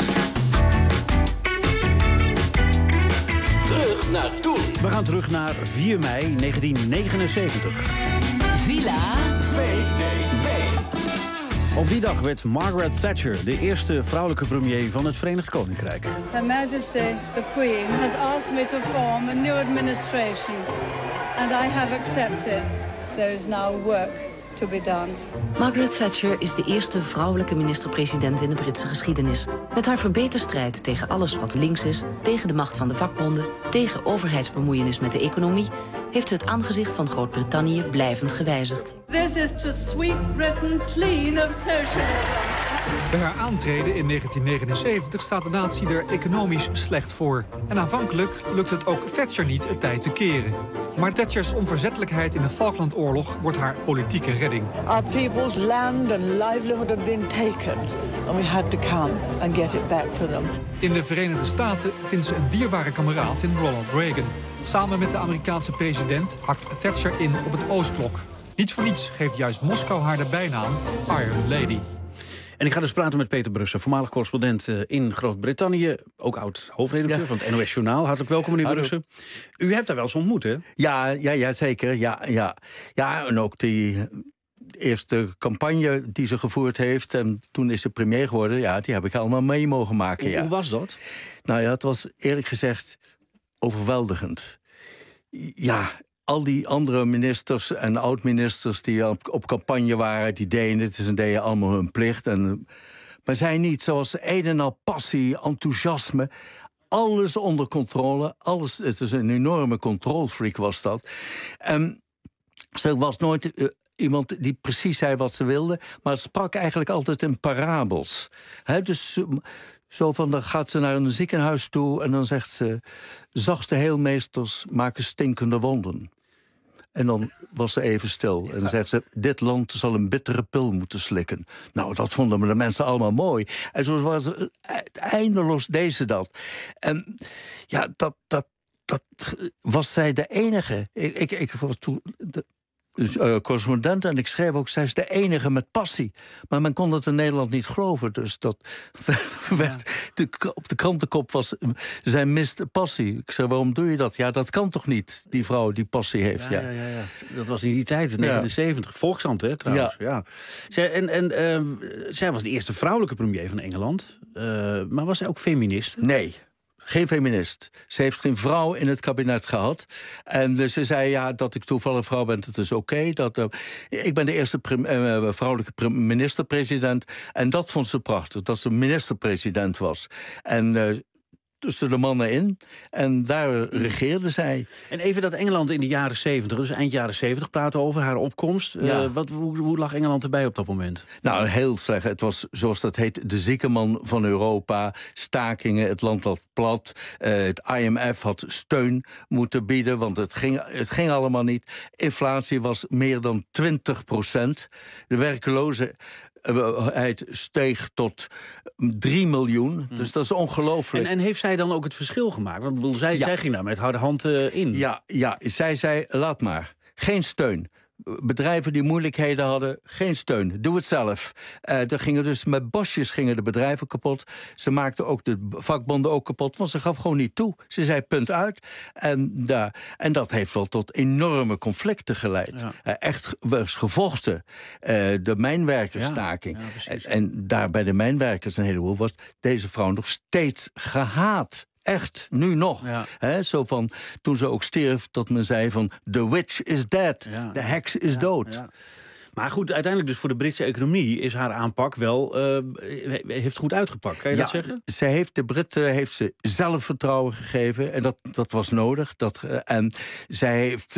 Terug naar toen. We gaan terug naar 4 mei 1979. Villa VDB. Op die dag werd Margaret Thatcher de eerste vrouwelijke premier van het Verenigd Koninkrijk. Her Majesty, the Queen, has asked me to form a new administration. And I have accepted. There is now work to be done. Margaret Thatcher is de eerste vrouwelijke minister-president in de Britse geschiedenis. Met haar verbeterstrijd tegen alles wat links is, tegen de macht van de vakbonden, tegen overheidsbemoeienis met de economie, heeft ze het aangezicht van Groot-Brittannië blijvend gewijzigd. This is to sweep Britain clean of socialism. Bij haar aantreden in 1979 staat de natie er economisch slecht voor. En aanvankelijk lukt het ook Thatcher niet het tij te keren. Maar Thatchers onverzettelijkheid in de Falklandoorlog wordt haar politieke redding. Our people's land and livelihood have been taken. And we had to come and get it back for them. In de Verenigde Staten vindt ze een dierbare kameraad in Ronald Reagan. Samen met de Amerikaanse president hakt Thatcher in op het Oostblok. Niet voor niets geeft juist Moskou haar de bijnaam Iron Lady. En ik ga dus praten met Peter Brussen, voormalig correspondent in Groot-Brittannië. Ook oud hoofdredacteur van het NOS Journaal. Hartelijk welkom, meneer Brussen. U hebt daar wel eens ontmoet, hè? Ja, zeker. Ja, en ook die eerste campagne die ze gevoerd heeft. En toen is ze premier geworden. Ja, die heb ik allemaal mee mogen maken. Ja. Hoe was dat? Nou ja, het was eerlijk gezegd overweldigend. Ja, al die andere ministers en oud-ministers die op campagne waren, die deden het. Ze deden allemaal hun plicht. Maar zij niet, zoals een en al passie, enthousiasme. Alles onder controle. Alles, het is een enorme controlfreak was dat. Ze was nooit iemand die precies zei wat ze wilde, maar het sprak eigenlijk altijd in parabels. Dus zo van, dan gaat ze naar een ziekenhuis toe en dan zegt ze, zachte heelmeesters maken stinkende wonden. En dan was ze even stil. En dan zegt ze, dit land zal een bittere pil moeten slikken. Nou, dat vonden de mensen allemaal mooi. En zo was het eindeloos deze dat. En ja, dat was zij de enige. Ik was toen correspondent en ik schreef ook, zij is de enige met passie. Maar men kon het in Nederland niet geloven. Dus dat werd op de krantenkop was, zij mist passie. Ik zei, waarom doe je dat? Ja, dat kan toch niet, die vrouw die passie heeft. Ja. Dat was in die tijd, 79. Volkskrant, hè, trouwens. Ja. Zij was de eerste vrouwelijke premier van Engeland. Maar was zij ook feminist? Nee. Geen feminist. Ze heeft geen vrouw in het kabinet gehad. En ze zei, dat ik toevallig vrouw ben, dat is oké. Ik ben de eerste vrouwelijke minister-president. En dat vond ze prachtig, dat ze minister-president was. En tussen de mannen in. En daar regeerde zij. En even dat Engeland in de jaren 70, dus eind jaren 70 praten over haar opkomst. Hoe lag Engeland erbij op dat moment? Nou, heel slecht. Het was, zoals dat heet, de zieke man van Europa. Stakingen, het land lag plat. Het IMF had steun moeten bieden, want het ging allemaal niet. Inflatie was meer dan 20%. De werkloosheid steeg tot 3 miljoen. Dus dat is ongelooflijk. En heeft zij dan ook het verschil gemaakt? Want zij ging daar met harde hand in. Ja, zij zei, laat maar. Geen steun. Bedrijven die moeilijkheden hadden, geen steun. Doe het zelf. Er gingen dus met bosjes de bedrijven kapot. Ze maakten ook de vakbonden ook kapot, want ze gaf gewoon niet toe. Ze zei punt uit. En dat heeft wel tot enorme conflicten geleid. Echt was gevochten. De mijnwerkersstaking. En daar bij de mijnwerkers een heleboel was deze vrouw nog steeds gehaat. Echt, nu nog. Zo van, toen ze ook stierf, dat men zei van, the witch is dead. De heks is dood. Ja. Maar goed, uiteindelijk dus voor de Britse economie is haar aanpak wel heeft goed uitgepakt. Kan je dat zeggen? Zij heeft de Britten heeft ze zelfvertrouwen gegeven. En dat was nodig. En zij heeft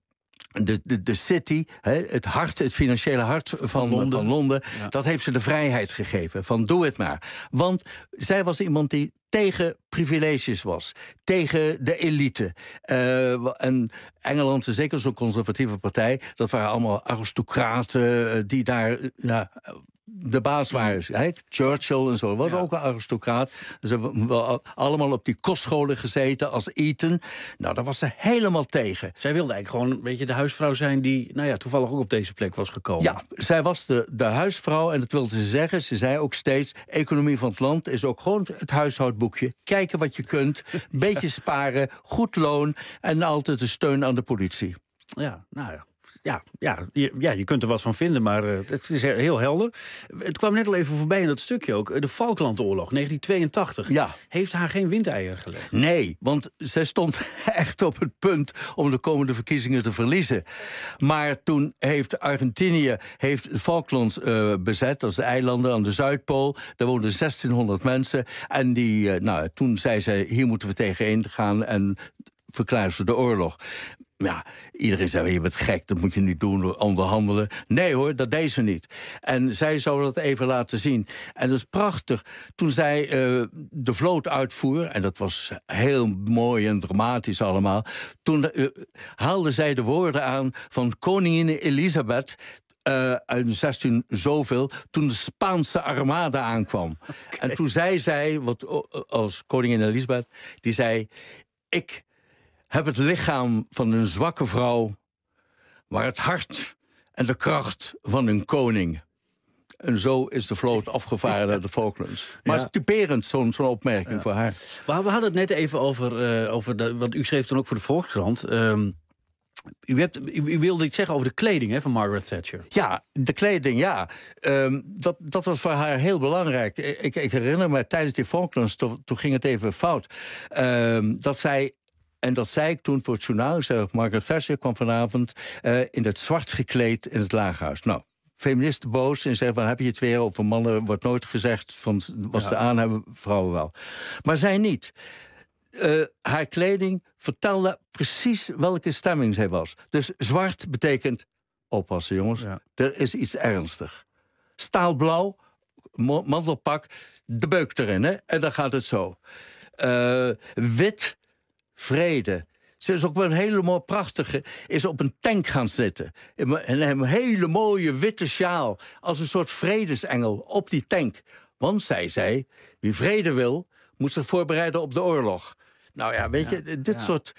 de city, het financiële hart van Londen, dat heeft ze de vrijheid gegeven. Van doe het maar. Want zij was iemand die tegen privileges was. Tegen de elite. En Engeland, zeker zo'n conservatieve partij, dat waren allemaal aristocraten die daar de baas waren. Churchill en zo was ook een aristocraat. Ze hebben allemaal op die kostscholen gezeten als Eton. Nou, daar was ze helemaal tegen. Zij wilde eigenlijk gewoon een beetje de huisvrouw zijn die toevallig ook op deze plek was gekomen. Ja, zij was de huisvrouw en dat wilde ze zeggen. Ze zei ook steeds, economie van het land is ook gewoon het huishoudboekje. Kijken wat je kunt, een beetje sparen, goed loon en altijd de steun aan de politie. Ja, nou ja. Ja, je kunt er wat van vinden, maar het is heel helder. Het kwam net al even voorbij in dat stukje ook. De Falklandoorlog, 1982. Ja. Heeft haar geen windeieren gelegd? Nee, want zij stond echt op het punt om de komende verkiezingen te verliezen. Maar toen heeft Argentinië de Falklands bezet, dat is de eilanden aan de Zuidpool. Daar woonden 1600 mensen. En toen zei zij, hier moeten we tegenin gaan en verklaarden ze de oorlog. Ja, iedereen zei, je bent gek, dat moet je niet doen, onderhandelen. Nee hoor, dat deed ze niet. En zij zou dat even laten zien. En dat is prachtig. Toen zij de vloot uitvoer, en dat was heel mooi en dramatisch allemaal, toen haalde zij de woorden aan van koningin Elisabeth uit 16 zoveel, toen de Spaanse armada aankwam. Okay. En toen zei zij, als koningin Elisabeth, die zei, ik heb het lichaam van een zwakke vrouw, maar het hart en de kracht van een koning. En zo is de vloot afgevaren naar de Falklands. Maar het is typerend, zo'n opmerking voor haar. We hadden het net even over want u schreef dan ook voor de Volkskrant. U wilde iets zeggen over de kleding van Margaret Thatcher. Ja, de kleding, ja. Dat was voor haar heel belangrijk. Ik herinner me, tijdens die Falklands, toen ging het even fout. Dat zij... En dat zei ik toen voor het journaal. Margaret Thatcher kwam vanavond in het zwart gekleed in het Lagerhuis. Nou, feministen boos en zeggen, heb je het weer over mannen? Wordt nooit gezegd van wat ze aan hebben, vrouwen wel. Maar zij niet. Haar kleding vertelde precies welke stemming zij was. Dus zwart betekent, oppassen jongens, er is iets ernstig. Staalblauw, mantelpak, de beuk erin, hè? En dan gaat het zo. Wit, vrede. Ze is ook wel een hele mooie prachtige, is op een tank gaan zitten. En een hele mooie witte sjaal, als een soort vredesengel op die tank. Want zij zei, wie vrede wil, moet zich voorbereiden op de oorlog. Nou ja, weet je, dit soort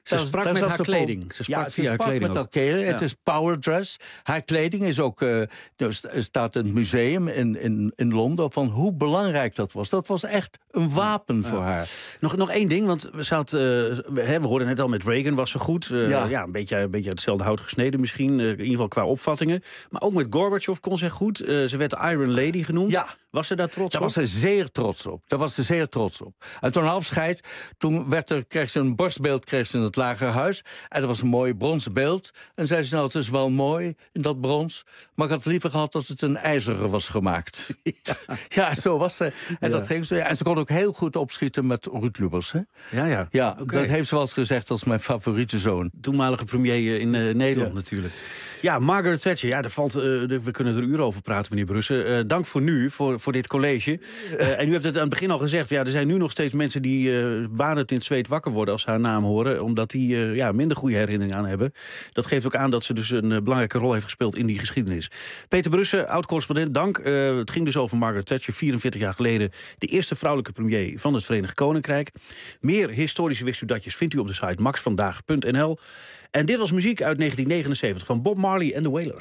Ze sprak met haar kleding. Ze sprak via haar kleding met haar kleding. Het is power dress. Haar kleding is ook... er staat in het museum in Londen van hoe belangrijk dat was. Dat was echt een wapen voor haar. Nog één ding, want we hoorden net al met Reagan was ze goed. Een beetje hetzelfde hout gesneden misschien. In ieder geval qua opvattingen. Maar ook met Gorbachev kon ze goed. Ze werd de Iron Lady genoemd. Ja. Was ze daar trots op? Daar was ze zeer trots op. En toen afscheid, kreeg ze een borstbeeld in het Lagerhuis. En dat was een mooi bronzen beeld. En zei ze, nou, het is wel mooi in dat brons. Maar ik had liever gehad dat het een ijzeren was gemaakt. Ja, zo was ze. En dat ging zo. Ja, en ze kon ook heel goed opschieten met Ruud Lubbers. Hè? Ja, dat heeft ze wel eens gezegd als mijn favoriete zoon. Toenmalige premier in Nederland natuurlijk. Ja, Margaret Thatcher. Ja, we kunnen er uren over praten, meneer Brussen. Dank voor nu, voor dit college. En u hebt het aan het begin al gezegd. Ja, er zijn nu nog steeds mensen die badend in het zweet wakker worden als ze haar naam horen. Omdat die minder goede herinneringen aan hebben. Dat geeft ook aan dat ze dus een belangrijke rol heeft gespeeld in die geschiedenis. Peter Brussen, oud-correspondent, dank. Het ging dus over Margaret Thatcher, 44 jaar geleden. De eerste vrouwelijke premier van het Verenigd Koninkrijk. Meer historische wist u datjes vindt u op de site maxvandaag.nl. En dit was muziek uit 1979 van Bob Marley en The Wailers.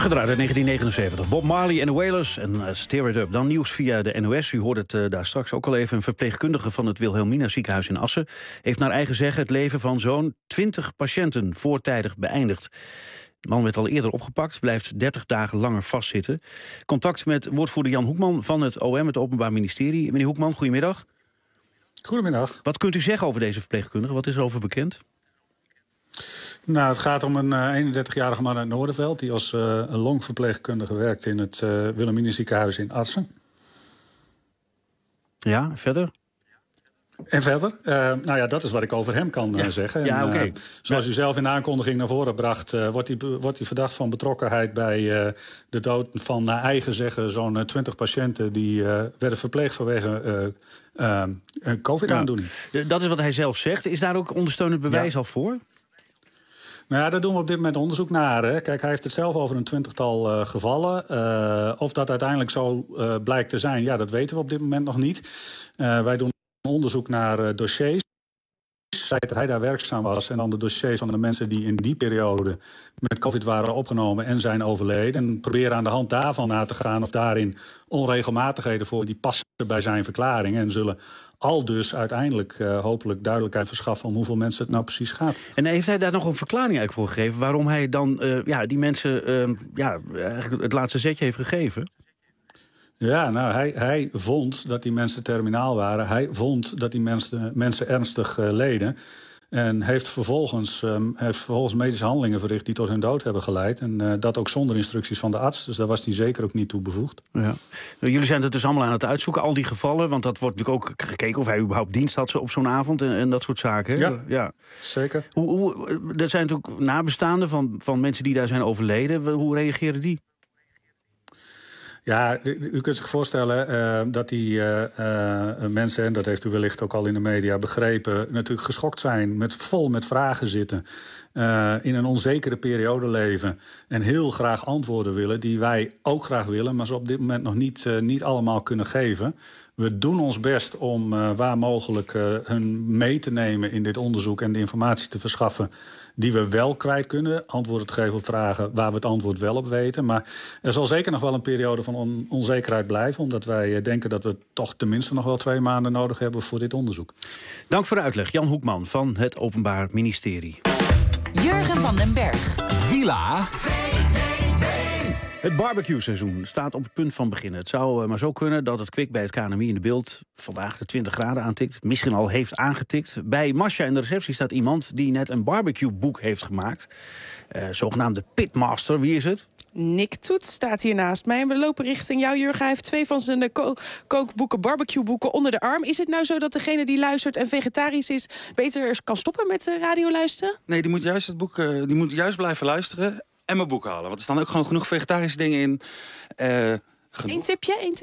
Teruggedraaid in 1979. Bob Marley en de Wailers en Stir It Up. Dan nieuws via de NOS. U hoort het daar straks ook al even. Een verpleegkundige van het Wilhelmina ziekenhuis in Assen heeft naar eigen zeggen het leven van zo'n 20 patiënten voortijdig beëindigd. De man werd al eerder opgepakt, blijft 30 dagen langer vastzitten. Contact met woordvoerder Jan Hoekman van het OM, het Openbaar Ministerie. Meneer Hoekman, goedemiddag. Goedemiddag. Wat kunt u zeggen over deze verpleegkundige? Wat is er over bekend? Nou, het gaat om een 31-jarige man uit Noorderveld die als longverpleegkundige werkt in het Wilhelmina ziekenhuis in Assen. Ja, verder? En verder? Nou ja, dat is wat ik over hem kan zeggen. Ja, oké. Zoals u zelf in de aankondiging naar voren bracht, wordt hij verdacht van betrokkenheid bij de dood van naar eigen zeggen zo'n 20 patiënten die werden verpleegd vanwege COVID-aandoening. Dat is wat hij zelf zegt. Is daar ook ondersteunend bewijs al voor? Nou ja, daar doen we op dit moment onderzoek naar. Hè. Kijk, hij heeft het zelf over een 20-tal gevallen. Of dat uiteindelijk zo blijkt te zijn, ja, dat weten we op dit moment nog niet. Wij doen onderzoek naar dossiers. Dat hij daar werkzaam was en dan de dossiers van de mensen die in die periode met COVID waren opgenomen en zijn overleden. En proberen aan de hand daarvan na te gaan of daarin onregelmatigheden voor die passen bij zijn verklaringen. En zullen al dus uiteindelijk hopelijk duidelijkheid verschaffen om hoeveel mensen het nou precies gaat. En heeft hij daar nog een verklaring eigenlijk voor gegeven waarom hij dan die mensen eigenlijk het laatste zetje heeft gegeven? Ja, nou, hij vond dat die mensen terminaal waren. Hij vond dat die mensen ernstig leden. En heeft vervolgens medische handelingen verricht die tot hun dood hebben geleid. En dat ook zonder instructies van de arts. Dus daar was hij zeker ook niet toe bevoegd. Ja. Jullie zijn het dus allemaal aan het uitzoeken, al die gevallen. Want dat wordt natuurlijk ook gekeken of hij überhaupt dienst had op zo'n avond en dat soort zaken. Hè? Ja, zeker. Er zijn natuurlijk nabestaanden van mensen die daar zijn overleden. Hoe reageren die? Ja, u kunt zich voorstellen dat die mensen, en dat heeft u wellicht ook al in de media begrepen, natuurlijk geschokt zijn, vol met vragen zitten, in een onzekere periode leven en heel graag antwoorden willen die wij ook graag willen, maar ze op dit moment nog niet allemaal kunnen geven. We doen ons best om waar mogelijk hun mee te nemen in dit onderzoek en de informatie te verschaffen die we wel kwijt kunnen. Antwoorden te geven op vragen waar we het antwoord wel op weten. Maar er zal zeker nog wel een periode van onzekerheid blijven, omdat wij denken dat we toch tenminste nog wel 2 maanden nodig hebben voor dit onderzoek. Dank voor de uitleg, Jan Hoekman van het Openbaar Ministerie. Jurgen van den Berg. Villa. Het barbecue-seizoen staat op het punt van beginnen. Het zou maar zo kunnen dat het kwik bij het KNMI in de Beeld vandaag de 20 graden aantikt. Misschien al heeft aangetikt. Bij Masha in de receptie staat iemand die net een barbecue-boek heeft gemaakt. Zogenaamde Pitmaster. Wie is het? Nick Toet staat hier naast mij. En we lopen richting jou, Jurgen. Hij heeft 2 van zijn kookboeken, barbecueboeken onder de arm. Is het nou zo dat degene die luistert en vegetarisch is beter kan stoppen met radio luisteren? Nee, die moet juist het boek, die moet juist blijven luisteren en mijn boek halen. Want er staan ook gewoon genoeg vegetarische dingen in. Eén tipje?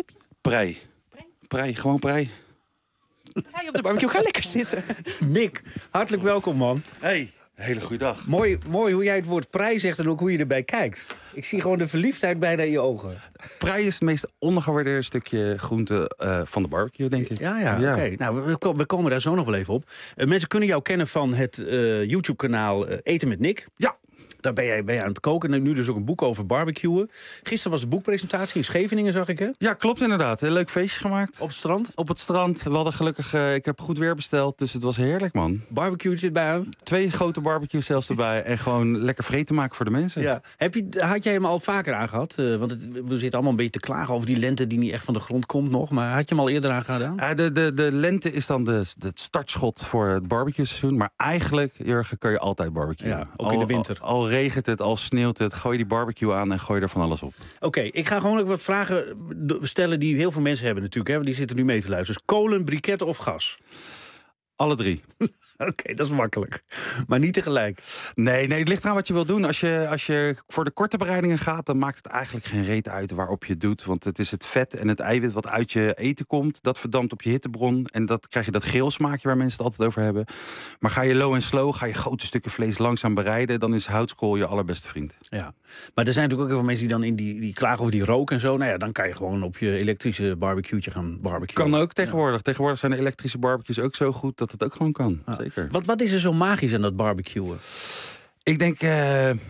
Prei, gewoon prei. Prei op de barbecue, ga lekker zitten. Nick, hartelijk welkom, man. Hey, hele goede dag. Mooi hoe jij het woord prei zegt en ook hoe je erbij kijkt. Ik zie gewoon de verliefdheid bijna in je ogen. Prei is het meest ondergewaardeerde stukje groente van de barbecue, denk ik. Ja. Oké. Nou, we komen daar zo nog wel even op. Mensen kunnen jou kennen van het YouTube-kanaal Eten met Nick. Ja. Daar ben jij aan het koken en nu dus ook een boek over barbecuen. Gisteren was de boekpresentatie in Scheveningen, zag ik, hè? Ja, klopt inderdaad. Een leuk feestje gemaakt. Op het strand? Op het strand. We hadden gelukkig, ik heb goed weer besteld, dus het was heerlijk, man. Barbecue zit bij aan? 2 grote barbecues zelfs erbij en gewoon lekker vreten maken voor de mensen. Ja. Had jij hem al vaker aangehad? Want we zitten allemaal een beetje te klagen over die lente die niet echt van de grond komt nog. Maar had je hem al eerder aangedaan? De lente is dan het startschot voor het barbecue seizoen. Maar eigenlijk, Jurgen, kun je altijd barbecuen. Ja, ook in de winter. Al regent het, al sneeuwt het, gooi die barbecue aan en gooi er van alles op. Oké, ik ga gewoon ook wat vragen stellen die heel veel mensen hebben natuurlijk. Hè? Die zitten nu mee te luisteren. Dus kolen, briketten of gas? Alle 3. Oké, dat is makkelijk. Maar niet tegelijk. Nee, het ligt eraan wat je wil doen. Als je voor de korte bereidingen gaat, dan maakt het eigenlijk geen reet uit waarop je het doet. Want het is het vet en het eiwit wat uit je eten komt. Dat verdampt op je hittebron. En dat krijg je dat geelsmaakje waar mensen het altijd over hebben. Maar ga je low en slow, ga je grote stukken vlees langzaam bereiden, dan is houtskool je allerbeste vriend. Ja, maar er zijn natuurlijk ook heel veel mensen die dan die klagen over die rook en zo. Nou ja, dan kan je gewoon op je elektrische barbecue'tje gaan barbecuen. Kan ook tegenwoordig. Ja. Tegenwoordig zijn de elektrische barbecues ook zo goed dat het ook gewoon kan. Ja. Zeker. Wat is er zo magisch aan dat barbecuen? Ik denk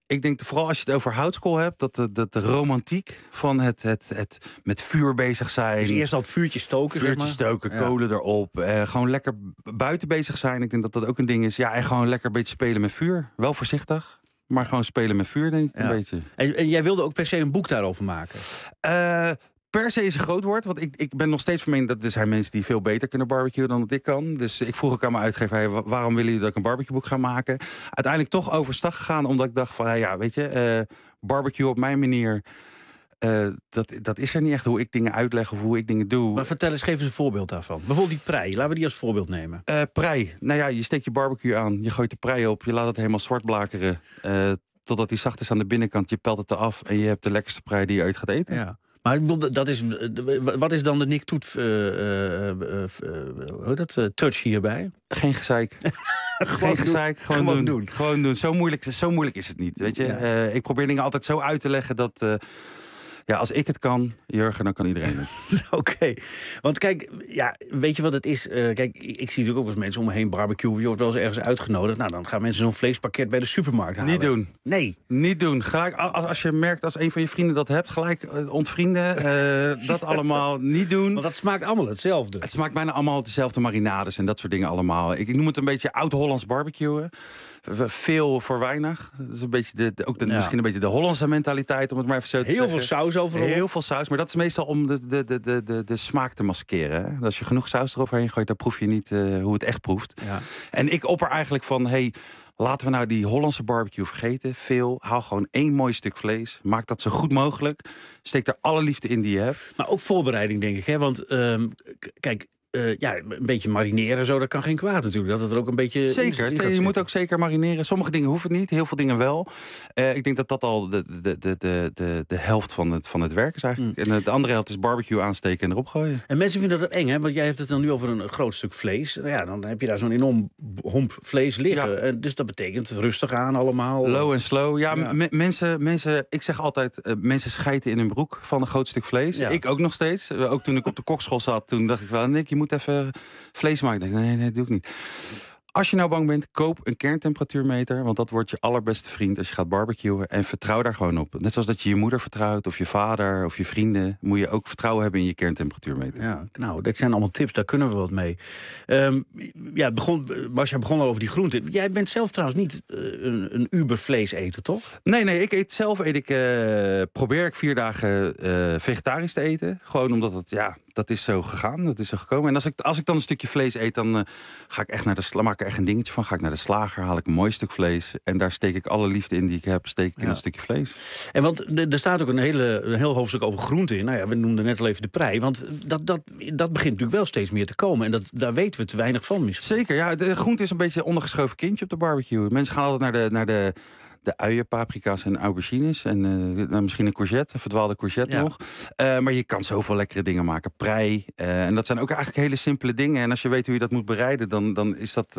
Ik denk vooral als je het over houtskool hebt, dat de romantiek van het met vuur bezig zijn. Dus eerst al het vuurtje stoken. Vuurtje stoken, kolen erop. Gewoon lekker buiten bezig zijn. Ik denk dat dat ook een ding is. Ja, en gewoon lekker een beetje spelen met vuur. Wel voorzichtig, maar gewoon spelen met vuur, denk ik een beetje. En jij wilde ook per se een boek daarover maken? Per se is een groot woord, want ik ben nog steeds van mening dat er zijn mensen die veel beter kunnen barbecuen dan dat ik kan. Dus ik vroeg ook aan mijn uitgever, hey, waarom willen jullie dat ik een barbecueboek ga maken? Uiteindelijk toch overstag gegaan, omdat ik dacht van, weet je, barbecue op mijn manier, dat is er niet echt hoe ik dingen uitleg of hoe ik dingen doe. Maar vertel eens, geef eens een voorbeeld daarvan. Bijvoorbeeld die prei, laten we die als voorbeeld nemen. Prei, nou ja, je steekt je barbecue aan, je gooit de prei op, je laat het helemaal zwart blakeren, totdat die zacht is aan de binnenkant, je pelt het eraf en je hebt de lekkerste prei die je ooit gaat eten. Ja. Maar wat is dan de Nick Toet touch hierbij? Geen gezeik. Geen gezeik, gewoon doen. Gewoon doen. Zo moeilijk is het niet. Weet je? Ja. Ik probeer dingen altijd zo uit te leggen dat als ik het kan, Jurgen, dan kan iedereen het. Oké. Want kijk, weet je wat het is? Kijk, ik zie natuurlijk ook wel eens mensen om me heen barbecuen. Je wordt wel eens ergens uitgenodigd. Nou, dan gaan mensen zo'n vleespakket bij de supermarkt halen. Niet doen. Nee. Niet doen. Gelijk, als je merkt, als een van je vrienden dat hebt, gelijk ontvrienden. Dat allemaal niet doen. Want dat smaakt allemaal hetzelfde. Het smaakt bijna allemaal dezelfde marinades en dat soort dingen allemaal. Ik noem het een beetje oud-Hollands barbecuen. Veel voor weinig. Dat is een beetje misschien een beetje de Hollandse mentaliteit, om het maar even zo te zeggen. Heel veel saus overal. Heel veel saus, maar dat is meestal om de smaak te maskeren. Hè? Als je genoeg saus eroverheen gooit, dan proef je niet hoe het echt proeft. Ja. En ik opper eigenlijk van, laten we nou die Hollandse barbecue vergeten. Haal gewoon 1 mooi stuk vlees. Maak dat zo goed mogelijk. Steek er alle liefde in die je hebt. Maar ook voorbereiding, denk ik. Hè? Want kijk, een beetje marineren, zo, dat kan geen kwaad natuurlijk. Dat het er ook een beetje. Zeker, je moet ook zeker marineren. Sommige dingen hoeven het niet, heel veel dingen wel. Ik denk dat dat al de helft van het werk is eigenlijk. En de andere helft is barbecue aansteken en erop gooien. En mensen vinden dat eng, hè? Want jij hebt het dan nu over een groot stuk vlees. Nou ja, dan heb je daar zo'n enorm homp vlees liggen. Ja. Dus dat betekent rustig aan allemaal. Low en slow. Ja. Mensen, ik zeg altijd, mensen schijten in hun broek van een groot stuk vlees. Ja. Ik ook nog steeds. Ook toen ik op de kokschool zat, toen dacht ik wel, Nick, je moet even vlees maken. Ik denk, nee, dat doe ik niet. Als je nou bang bent, koop een kerntemperatuurmeter. Want dat wordt je allerbeste vriend als je gaat barbecuen. En vertrouw daar gewoon op. Net zoals dat je je moeder vertrouwt, of je vader, of je vrienden. Moet je ook vertrouwen hebben in je kerntemperatuurmeter. Ja, nou, dit zijn allemaal tips, daar kunnen we wat mee. Marcia begon al over die groenten. Jij bent zelf trouwens niet een uber vlees eten, toch? Nee, ik eet zelf. Probeer ik 4 dagen vegetarisch te eten. Gewoon omdat het, dat is zo gegaan, dat is zo gekomen. En als ik dan een stukje vlees eet, dan ga ik echt maak er echt een dingetje van. Ga ik naar de slager, haal ik een mooi stuk vlees. En daar steek ik alle liefde in die ik heb, steek ik in een stukje vlees. En want er staat ook een heel hoofdstuk over groenten in. Nou ja, we noemden net al even de prei. Want dat begint natuurlijk wel steeds meer te komen. En daar weten we te weinig van misschien. Zeker, ja. De groente is een beetje een ondergeschoven kindje op de barbecue. Mensen gaan altijd naar de uien, paprika's en aubergines. En misschien een courgette, een verdwaalde courgette nog. Maar je kan zoveel lekkere dingen maken. Prei. En dat zijn ook eigenlijk hele simpele dingen. En als je weet hoe je dat moet bereiden, dan is dat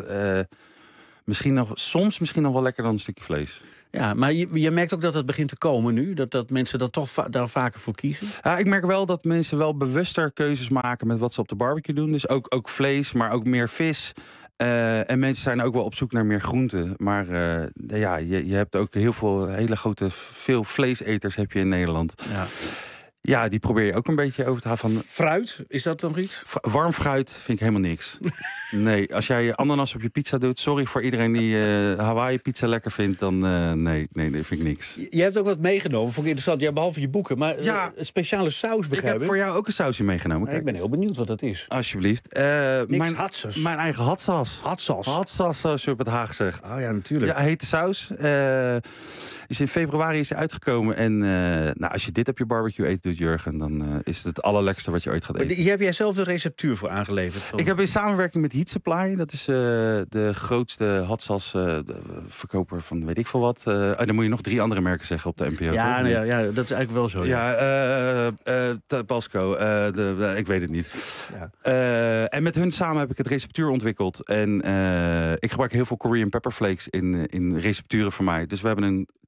soms misschien nog wel lekker dan een stukje vlees. Ja, maar je merkt ook dat het begint te komen nu? Dat mensen dat toch daar vaker voor kiezen? Ja, ik merk wel dat mensen wel bewuster keuzes maken met wat ze op de barbecue doen. Dus ook vlees, maar ook meer vis. En mensen zijn ook wel op zoek naar meer groenten. Maar je hebt ook veel vleeseters heb je in Nederland. Ja. Ja, die probeer je ook een beetje over te halen van. Fruit, is dat nog iets? Warm fruit vind ik helemaal niks. Nee, als jij ananas op je pizza doet, sorry voor iedereen die Hawaii pizza lekker vindt, dan nee, dat vind ik niks. Je hebt ook wat meegenomen, vond ik interessant. Ja, behalve je boeken, maar een speciale saus, begrijp ik. Ik heb voor jou ook een sausje meegenomen. Ik ben heel benieuwd wat dat is. Alsjeblieft. Mijn eigen hatsas. Hatsas, zoals je op het Haag zegt. Oh ja, natuurlijk. Ja, hete saus. Is in februari uitgekomen. En als je dit op je barbecue eet, doet Jurgen, dan is het allerlekkerste wat je ooit gaat eten. Hier heb jij zelf de receptuur voor aangeleverd? Ik heb in samenwerking met Heat Supply, dat is de grootste hatsas verkoper van weet ik veel wat. Dan moet je nog 3 andere merken zeggen op de NPO. Ja, dat is eigenlijk wel zo. Tabasco, ik weet het niet. Ja. En met hun samen heb ik het receptuur ontwikkeld. En ik gebruik heel veel Korean pepper flakes in recepturen voor mij. Dus we hebben een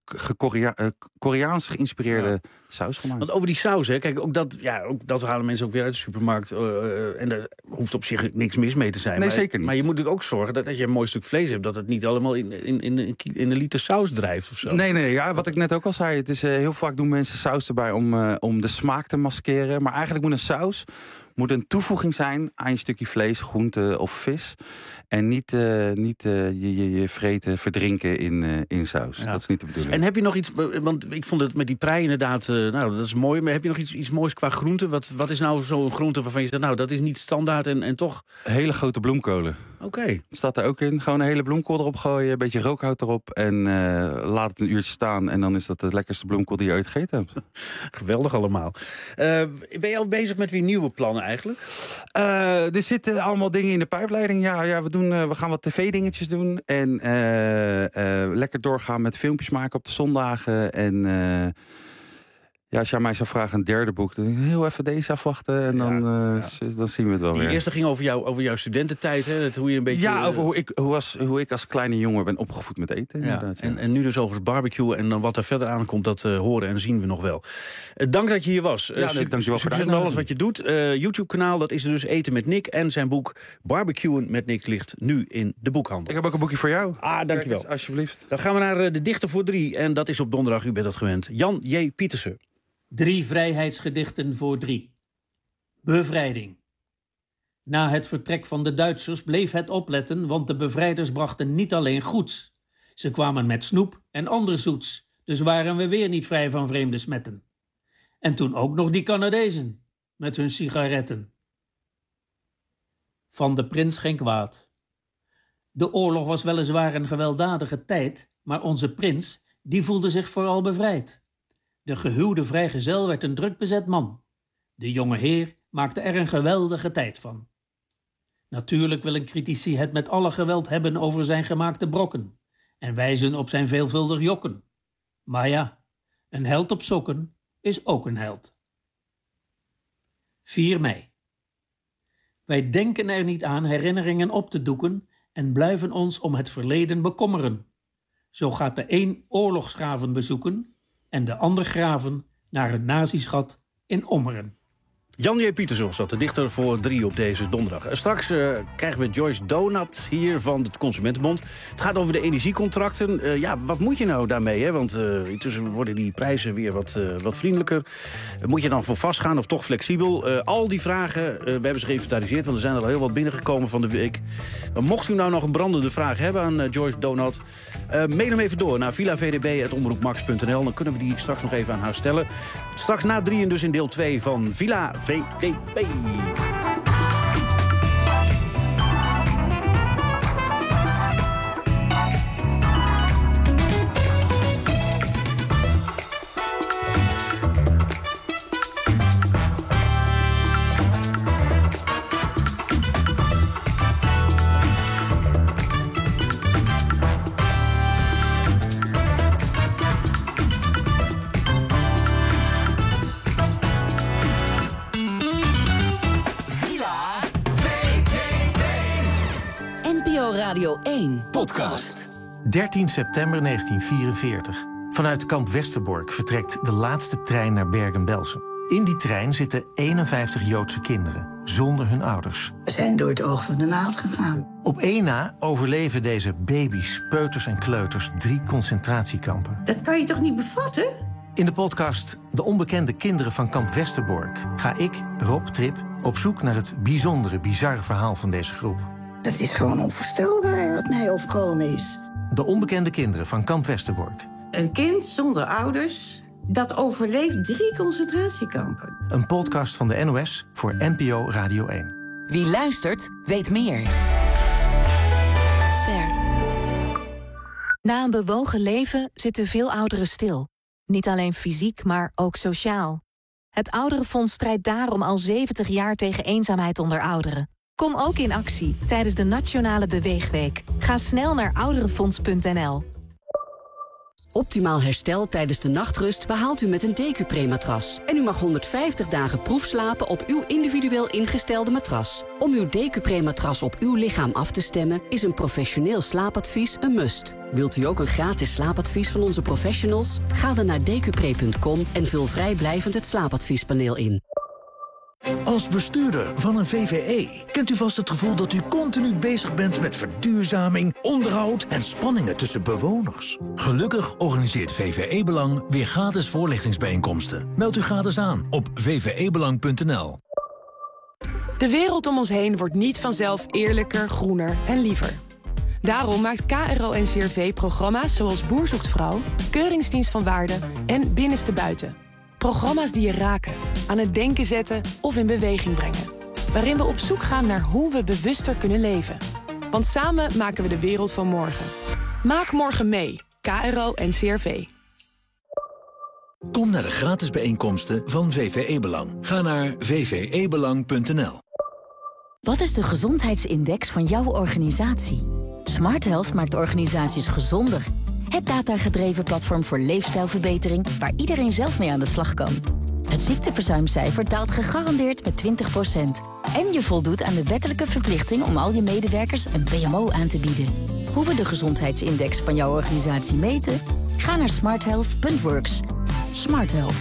Koreaans geïnspireerde saus gemaakt. Want over die saus, hè, kijk, ook dat halen mensen ook weer uit de supermarkt. En daar hoeft op zich niks mis mee te zijn. Nee, zeker niet. Maar je moet natuurlijk ook zorgen dat je een mooi stuk vlees hebt, dat het niet allemaal in een liter saus drijft of zo. Nee, ja, wat ik net ook al zei. Het is heel vaak doen mensen saus erbij om de smaak te maskeren. Maar eigenlijk moet een saus een toevoeging zijn aan je stukje vlees, groente of vis. En niet je vreten verdrinken in saus. Ja. Dat is niet de bedoeling. En heb je nog iets, want ik vond het met die prei inderdaad, dat is mooi. Maar heb je nog iets moois qua groente? Wat is nou zo'n groente waarvan je zegt, dat is niet standaard en toch? Hele grote bloemkolen. Oké. Staat er ook in. Gewoon een hele bloemkool erop gooien, een beetje rookhout erop. En laat het een uurtje staan. En dan is dat de lekkerste bloemkool die je ooit gegeten hebt. Geweldig allemaal. Ben je al bezig met weer nieuwe plannen eigenlijk? Er zitten allemaal dingen in de pijpleiding. Ja, we gaan wat tv-dingetjes doen. En lekker doorgaan met filmpjes maken op de zondagen. En als je aan mij zou vragen een derde boek, dan heel even deze afwachten. En dan zien we het wel weer. Die eerste ging over jouw studententijd. Hè? Hoe je een beetje, over hoe ik als kleine jongen ben opgevoed met eten. Ja. En nu dus over het barbecue. En dan wat er verder aankomt, dat horen en zien we nog wel. Dank dat je hier was. Dank je wel voor succes met alles wat je doet. YouTube-kanaal, dat is er dus Eten met Nick. En zijn boek Barbecuen met Nick ligt nu in de boekhandel. Ik heb ook een boekje voor jou. Dank je wel. Alsjeblieft. Dan gaan we naar de Dichter voor 3. En dat is op donderdag, u bent dat gewend. Jan J. Pietersen. 3 vrijheidsgedichten voor 3. Bevrijding. Na het vertrek van de Duitsers bleef het opletten, want de bevrijders brachten niet alleen goeds. Ze kwamen met snoep en ander zoets, dus waren we weer niet vrij van vreemde smetten. En toen ook nog die Canadezen, met hun sigaretten. Van de prins geen kwaad. De oorlog was weliswaar een gewelddadige tijd, maar onze prins, die voelde zich vooral bevrijd. De gehuwde vrijgezel werd een druk bezet man. De jonge heer maakte er een geweldige tijd van. Natuurlijk willen critici het met alle geweld hebben over zijn gemaakte brokken en wijzen op zijn veelvuldig jokken. Maar ja, een held op sokken is ook een held. 4 mei. Wij denken er niet aan herinneringen op te doeken en blijven ons om het verleden bekommeren. Zo gaat de een oorlogsgraven bezoeken en de ander graven naar een nazischat in Ommeren. Jan J. Pietersen was dat, de dichter voor 3 op deze donderdag. Straks krijgen we Joyce Donat hier van de Consumentenbond. Het gaat over de energiecontracten. Wat moet je nou daarmee? Hè? Want intussen worden die prijzen weer wat vriendelijker. Moet je dan voor vastgaan of toch flexibel? Al die vragen, we hebben ze geïnventariseerd, want er zijn er al heel wat binnengekomen van de week. Maar mocht u nou nog een brandende vraag hebben aan Joyce Donat, mail hem even door naar villavdb@omroepmax.nl. Dan kunnen we die straks nog even aan haar stellen. Straks na 3 en dus in deel 2 van Villa VDB. Radio 1 podcast. 13 september 1944. Vanuit kamp Westerbork vertrekt de laatste trein naar Bergen-Belsen. In die trein zitten 51 Joodse kinderen, zonder hun ouders. We zijn door het oog van de naald gegaan. Op één na overleven deze baby's, peuters en kleuters 3 concentratiekampen. Dat kan je toch niet bevatten? In de podcast De onbekende kinderen van kamp Westerbork ga ik, Rob Trip, op zoek naar het bijzondere, bizarre verhaal van deze groep. Dat is gewoon onvoorstelbaar wat mij overkomen is. De onbekende kinderen van kamp Westerbork. Een kind zonder ouders dat overleeft 3 concentratiekampen. Een podcast van de NOS voor NPO Radio 1. Wie luistert, weet meer. Ster. Na een bewogen leven zitten veel ouderen stil. Niet alleen fysiek, maar ook sociaal. Het Ouderenfonds strijdt daarom al 70 jaar tegen eenzaamheid onder ouderen. Kom ook in actie tijdens de Nationale Beweegweek. Ga snel naar ouderenfonds.nl. Optimaal herstel tijdens de nachtrust behaalt u met een Decupre-matras. En u mag 150 dagen proefslapen op uw individueel ingestelde matras. Om uw Decupre-matras op uw lichaam af te stemmen is een professioneel slaapadvies een must. Wilt u ook een gratis slaapadvies van onze professionals? Ga dan naar decupre.com en vul vrijblijvend het slaapadviespaneel in. Als bestuurder van een VvE kent u vast het gevoel dat u continu bezig bent met verduurzaming, onderhoud en spanningen tussen bewoners. Gelukkig organiseert VvE Belang weer gratis voorlichtingsbijeenkomsten. Meld u gratis aan op vvebelang.nl. De wereld om ons heen wordt niet vanzelf eerlijker, groener en liever. Daarom maakt KRO-NCRV programma's zoals Boer zoekt vrouw, Keuringsdienst van Waarde en Binnenste Buiten. Programma's die je raken, aan het denken zetten of in beweging brengen. Waarin we op zoek gaan naar hoe we bewuster kunnen leven. Want samen maken we de wereld van morgen. Maak morgen mee. KRO-NCRV. Kom naar de gratis bijeenkomsten van VvE Belang. Ga naar vvebelang.nl. Wat is de gezondheidsindex van jouw organisatie? Smart Health maakt organisaties gezonder. Het datagedreven platform voor leefstijlverbetering waar iedereen zelf mee aan de slag kan. Het ziekteverzuimcijfer daalt gegarandeerd met 20%. En je voldoet aan de wettelijke verplichting om al je medewerkers een PMO aan te bieden. Hoe we de gezondheidsindex van jouw organisatie meten? Ga naar smarthealth.works. Smart Health.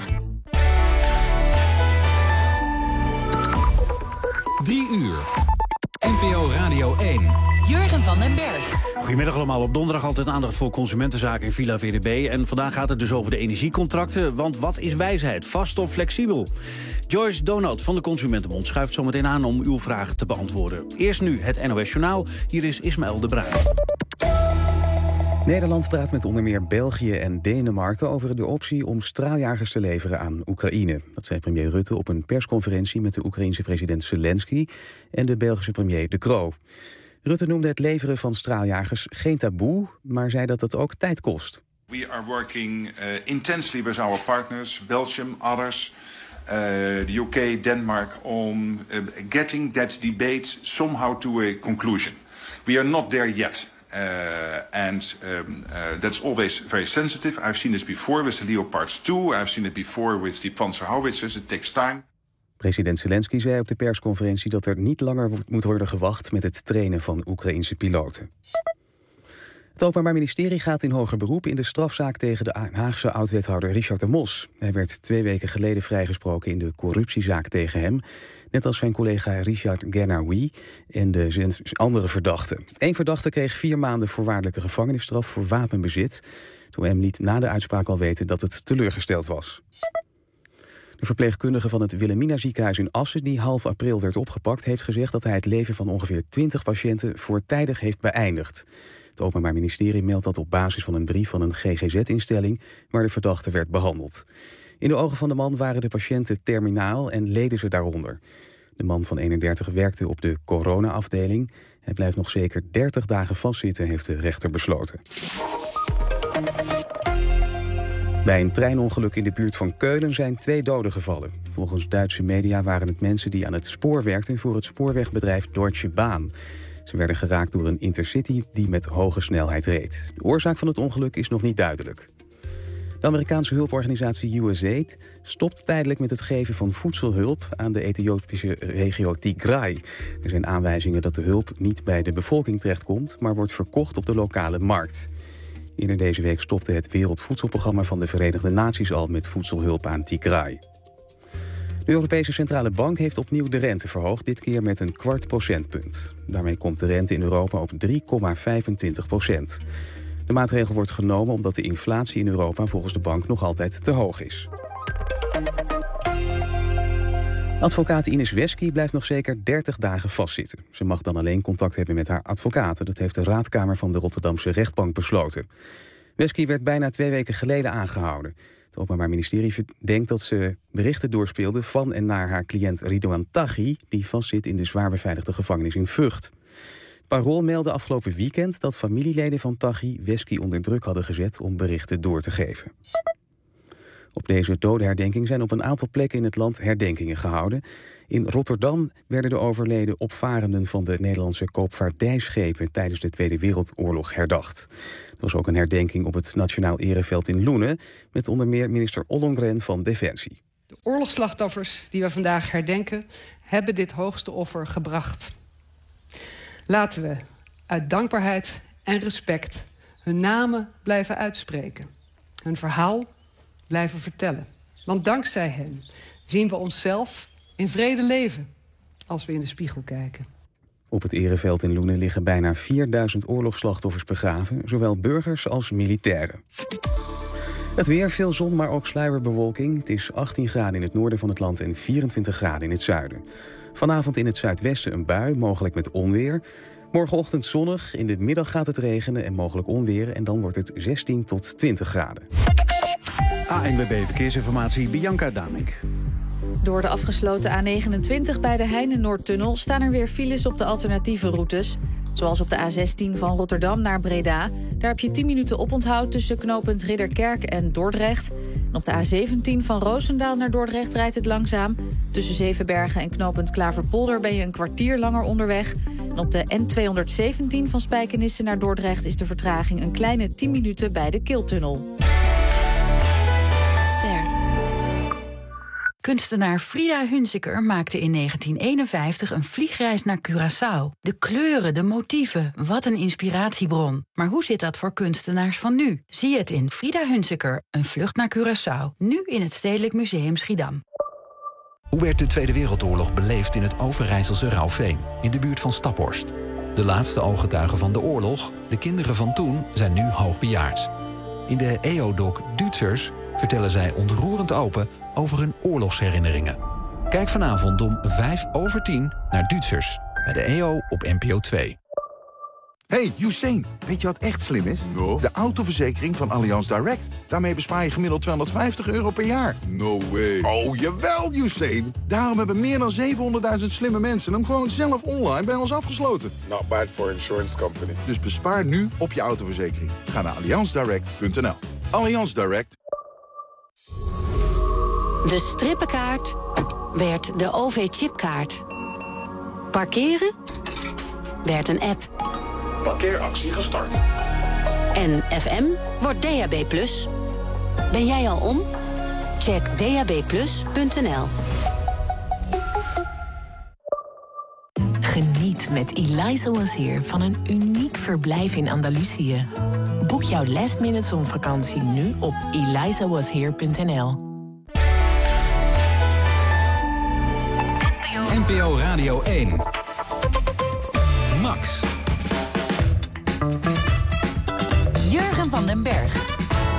3 uur. NPO Radio 1. Jurgen van den Berg. Goedemiddag allemaal. Op donderdag altijd aandacht voor consumentenzaken in Villa VDB. En vandaag gaat het dus over de energiecontracten. Want wat is wijsheid? Vast of flexibel? Joyce Donald van de Consumentenbond schuift zometeen aan om uw vragen te beantwoorden. Eerst nu het NOS Journaal. Hier is Ismaël de Bruin. Nederland praat met onder meer België en Denemarken over de optie om straaljagers te leveren aan Oekraïne. Dat zei premier Rutte op een persconferentie met de Oekraïense president Zelensky en de Belgische premier De Croo. Rutte noemde het leveren van straaljagers geen taboe, maar zei dat het ook tijd kost. We are working intensely with our partners, Belgium, others, the UK, Denmark, on getting that debate somehow to a conclusion. We are not there yet. That's always very sensitive. I've seen this before with the Leopards 2. I've seen it before with the Panzer Howitzers. It takes time. President Zelensky zei op de persconferentie dat er niet langer moet worden gewacht met het trainen van Oekraïense piloten. Het Openbaar Ministerie gaat in hoger beroep in de strafzaak tegen de Haagse oud-wethouder Richard de Mos. Hij werd 2 weken geleden vrijgesproken in de corruptiezaak tegen hem, net als zijn collega Richard Guernaoui en de andere verdachten. 1 verdachte kreeg 4 maanden voorwaardelijke gevangenisstraf voor wapenbezit, toen hem liet na de uitspraak al weten dat het teleurgesteld was. De verpleegkundige van het Wilhelmina ziekenhuis in Assen, die half april werd opgepakt, heeft gezegd dat hij het leven van ongeveer 20 patiënten voortijdig heeft beëindigd. Het Openbaar Ministerie meldt dat op basis van een brief van een GGZ-instelling waar de verdachte werd behandeld. In de ogen van de man waren de patiënten terminaal en leden ze daaronder. De man van 31 werkte op de corona-afdeling. Hij blijft nog zeker 30 dagen vastzitten, heeft de rechter besloten. Bij een treinongeluk in de buurt van Keulen zijn 2 doden gevallen. Volgens Duitse media waren het mensen die aan het spoor werkten voor het spoorwegbedrijf Deutsche Bahn. Ze werden geraakt door een intercity die met hoge snelheid reed. De oorzaak van het ongeluk is nog niet duidelijk. De Amerikaanse hulporganisatie USAID stopt tijdelijk met het geven van voedselhulp aan de Ethiopische regio Tigray. Er zijn aanwijzingen dat de hulp niet bij de bevolking terechtkomt, maar wordt verkocht op de lokale markt. Eerder deze week stopte het Wereldvoedselprogramma van de Verenigde Naties al met voedselhulp aan Tigray. De Europese Centrale Bank heeft opnieuw de rente verhoogd, dit keer met een 0,25 procentpunt. Daarmee komt de rente in Europa op 3,25%. De maatregel wordt genomen omdat de inflatie in Europa volgens de bank nog altijd te hoog is. Advocaat Ines Wesky blijft nog zeker 30 dagen vastzitten. Ze mag dan alleen contact hebben met haar advocaten. Dat heeft de raadkamer van de Rotterdamse rechtbank besloten. Wesky werd bijna 2 weken geleden aangehouden. Het Openbaar Ministerie denkt dat ze berichten doorspeelde van en naar haar cliënt Ridouan Taghi, die vastzit in de zwaar beveiligde gevangenis in Vught. Parool meldde afgelopen weekend dat familieleden van Taghi Wesky onder druk hadden gezet om berichten door te geven. Op deze dodenherdenking zijn op een aantal plekken in het land herdenkingen gehouden. In Rotterdam werden de overleden opvarenden van de Nederlandse koopvaardijschepen tijdens de Tweede Wereldoorlog herdacht. Er was ook een herdenking op het Nationaal Ereveld in Loenen met onder meer minister Ollongren van Defensie. De oorlogsslachtoffers die we vandaag herdenken hebben dit hoogste offer gebracht. Laten we uit dankbaarheid en respect hun namen blijven uitspreken. Hun verhaal blijven vertellen. Want dankzij hen zien we onszelf in vrede leven als we in de spiegel kijken. Op het Ereveld in Loenen liggen bijna 4000 oorlogsslachtoffers begraven, zowel burgers als militairen. Het weer, veel zon, maar ook sluierbewolking. Het is 18 graden in het noorden van het land en 24 graden in het zuiden. Vanavond in het zuidwesten een bui, mogelijk met onweer. Morgenochtend zonnig, in de middag gaat het regenen en mogelijk onweer. En dan wordt het 16 tot 20 graden. ANWB Verkeersinformatie, Bianca Damink. Door de afgesloten A29 bij de Heine-Noordtunnel staan er weer files op de alternatieve routes. Zoals op de A16 van Rotterdam naar Breda. Daar heb je 10 minuten oponthoud tussen knooppunt Ridderkerk en Dordrecht. En op de A17 van Roosendaal naar Dordrecht rijdt het langzaam. Tussen Zevenbergen en knooppunt Klaverpolder ben je een kwartier langer onderweg. En op de N217 van Spijkenisse naar Dordrecht is de vertraging een kleine 10 minuten bij de Kiltunnel. Kunstenaar Frida Hunziker maakte in 1951 een vliegreis naar Curaçao. De kleuren, de motieven, wat een inspiratiebron. Maar hoe zit dat voor kunstenaars van nu? Zie het in Frida Hunziker, een vlucht naar Curaçao. Nu in het Stedelijk Museum Schiedam. Hoe werd de Tweede Wereldoorlog beleefd in het Overijsselse Rauwveen, in de buurt van Staphorst? De laatste ooggetuigen van de oorlog, de kinderen van toen, zijn nu hoogbejaard. In de EO-doc Duitsers vertellen zij ontroerend open over hun oorlogsherinneringen. Kijk vanavond om 5:10 naar Duitsers bij de EO op NPO 2. Hey, Usain, weet je wat echt slim is? No. De autoverzekering van Allianz Direct. Daarmee bespaar je gemiddeld €250 per jaar. No way. Oh, jawel, Usain. Daarom hebben meer dan 700.000 slimme mensen hem gewoon zelf online bij ons afgesloten. Not bad for insurance company. Dus bespaar nu op je autoverzekering. Ga naar allianzdirect.nl. Allianz Direct. De strippenkaart werd de OV-chipkaart. Parkeren werd een app. Parkeeractie gestart. En FM wordt DAB+. Ben jij al om? Check dabplus.nl. Geniet met Eliza Was Here van een uniek verblijf in Andalusië. Boek jouw last-minute zonvakantie nu op elizawashere.nl. NPO Radio 1. Max. Jurgen van den Berg.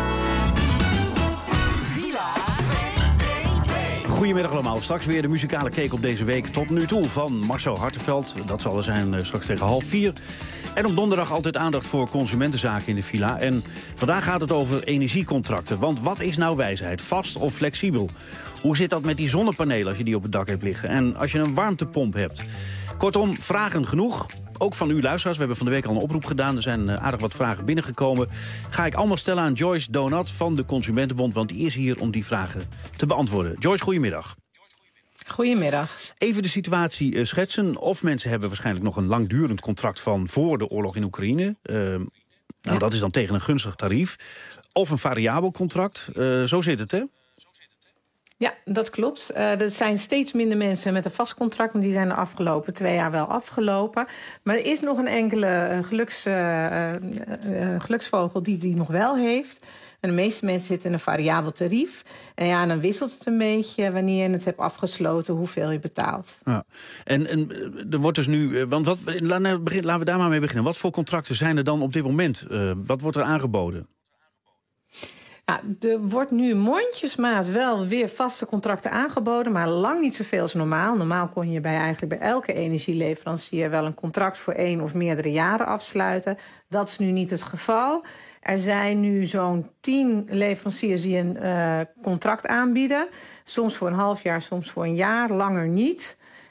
Goedemiddag allemaal. Straks weer de muzikale cake op deze week tot nu toe van Marcel Hartenveld. Dat zal er zijn straks tegen 3:30. En op donderdag altijd aandacht voor consumentenzaken in de villa. En vandaag gaat het over energiecontracten. Want wat is nou wijsheid? Vast of flexibel? Hoe zit dat met die zonnepanelen als je die op het dak hebt liggen? En als je een warmtepomp hebt? Kortom, vragen genoeg. Ook van u luisteraars. We hebben van de week al een oproep gedaan. Er zijn aardig wat vragen binnengekomen. Ga ik allemaal stellen aan Joyce Donat van de Consumentenbond. Want die is hier om die vragen te beantwoorden. Joyce, goedemiddag. Goedemiddag. Even de situatie schetsen. Of mensen hebben waarschijnlijk nog een langdurend contract van voor de oorlog in Oekraïne. Nou, dat is dan tegen een gunstig tarief. Of een variabel contract. Zo zit het, hè? Ja, dat klopt. Er zijn steeds minder mensen met een vast contract, want die zijn de afgelopen 2 jaar wel afgelopen. Maar er is nog een enkele geluksvogel die nog wel heeft. En de meeste mensen zitten in een variabel tarief. En ja, dan wisselt het een beetje wanneer je het hebt afgesloten, hoeveel je betaalt. Ja. En er wordt dus nu, want laten we daar maar mee beginnen. Wat voor contracten zijn er dan op dit moment? Wat wordt er aangeboden? Ja, er wordt nu mondjesmaat wel weer vaste contracten aangeboden, maar lang niet zoveel als normaal. Normaal kon je eigenlijk bij elke energieleverancier wel een contract voor 1 of meerdere jaren afsluiten. Dat is nu niet het geval. Er zijn nu zo'n 10 leveranciers die een contract aanbieden. Soms voor een half jaar, soms voor een jaar, langer niet.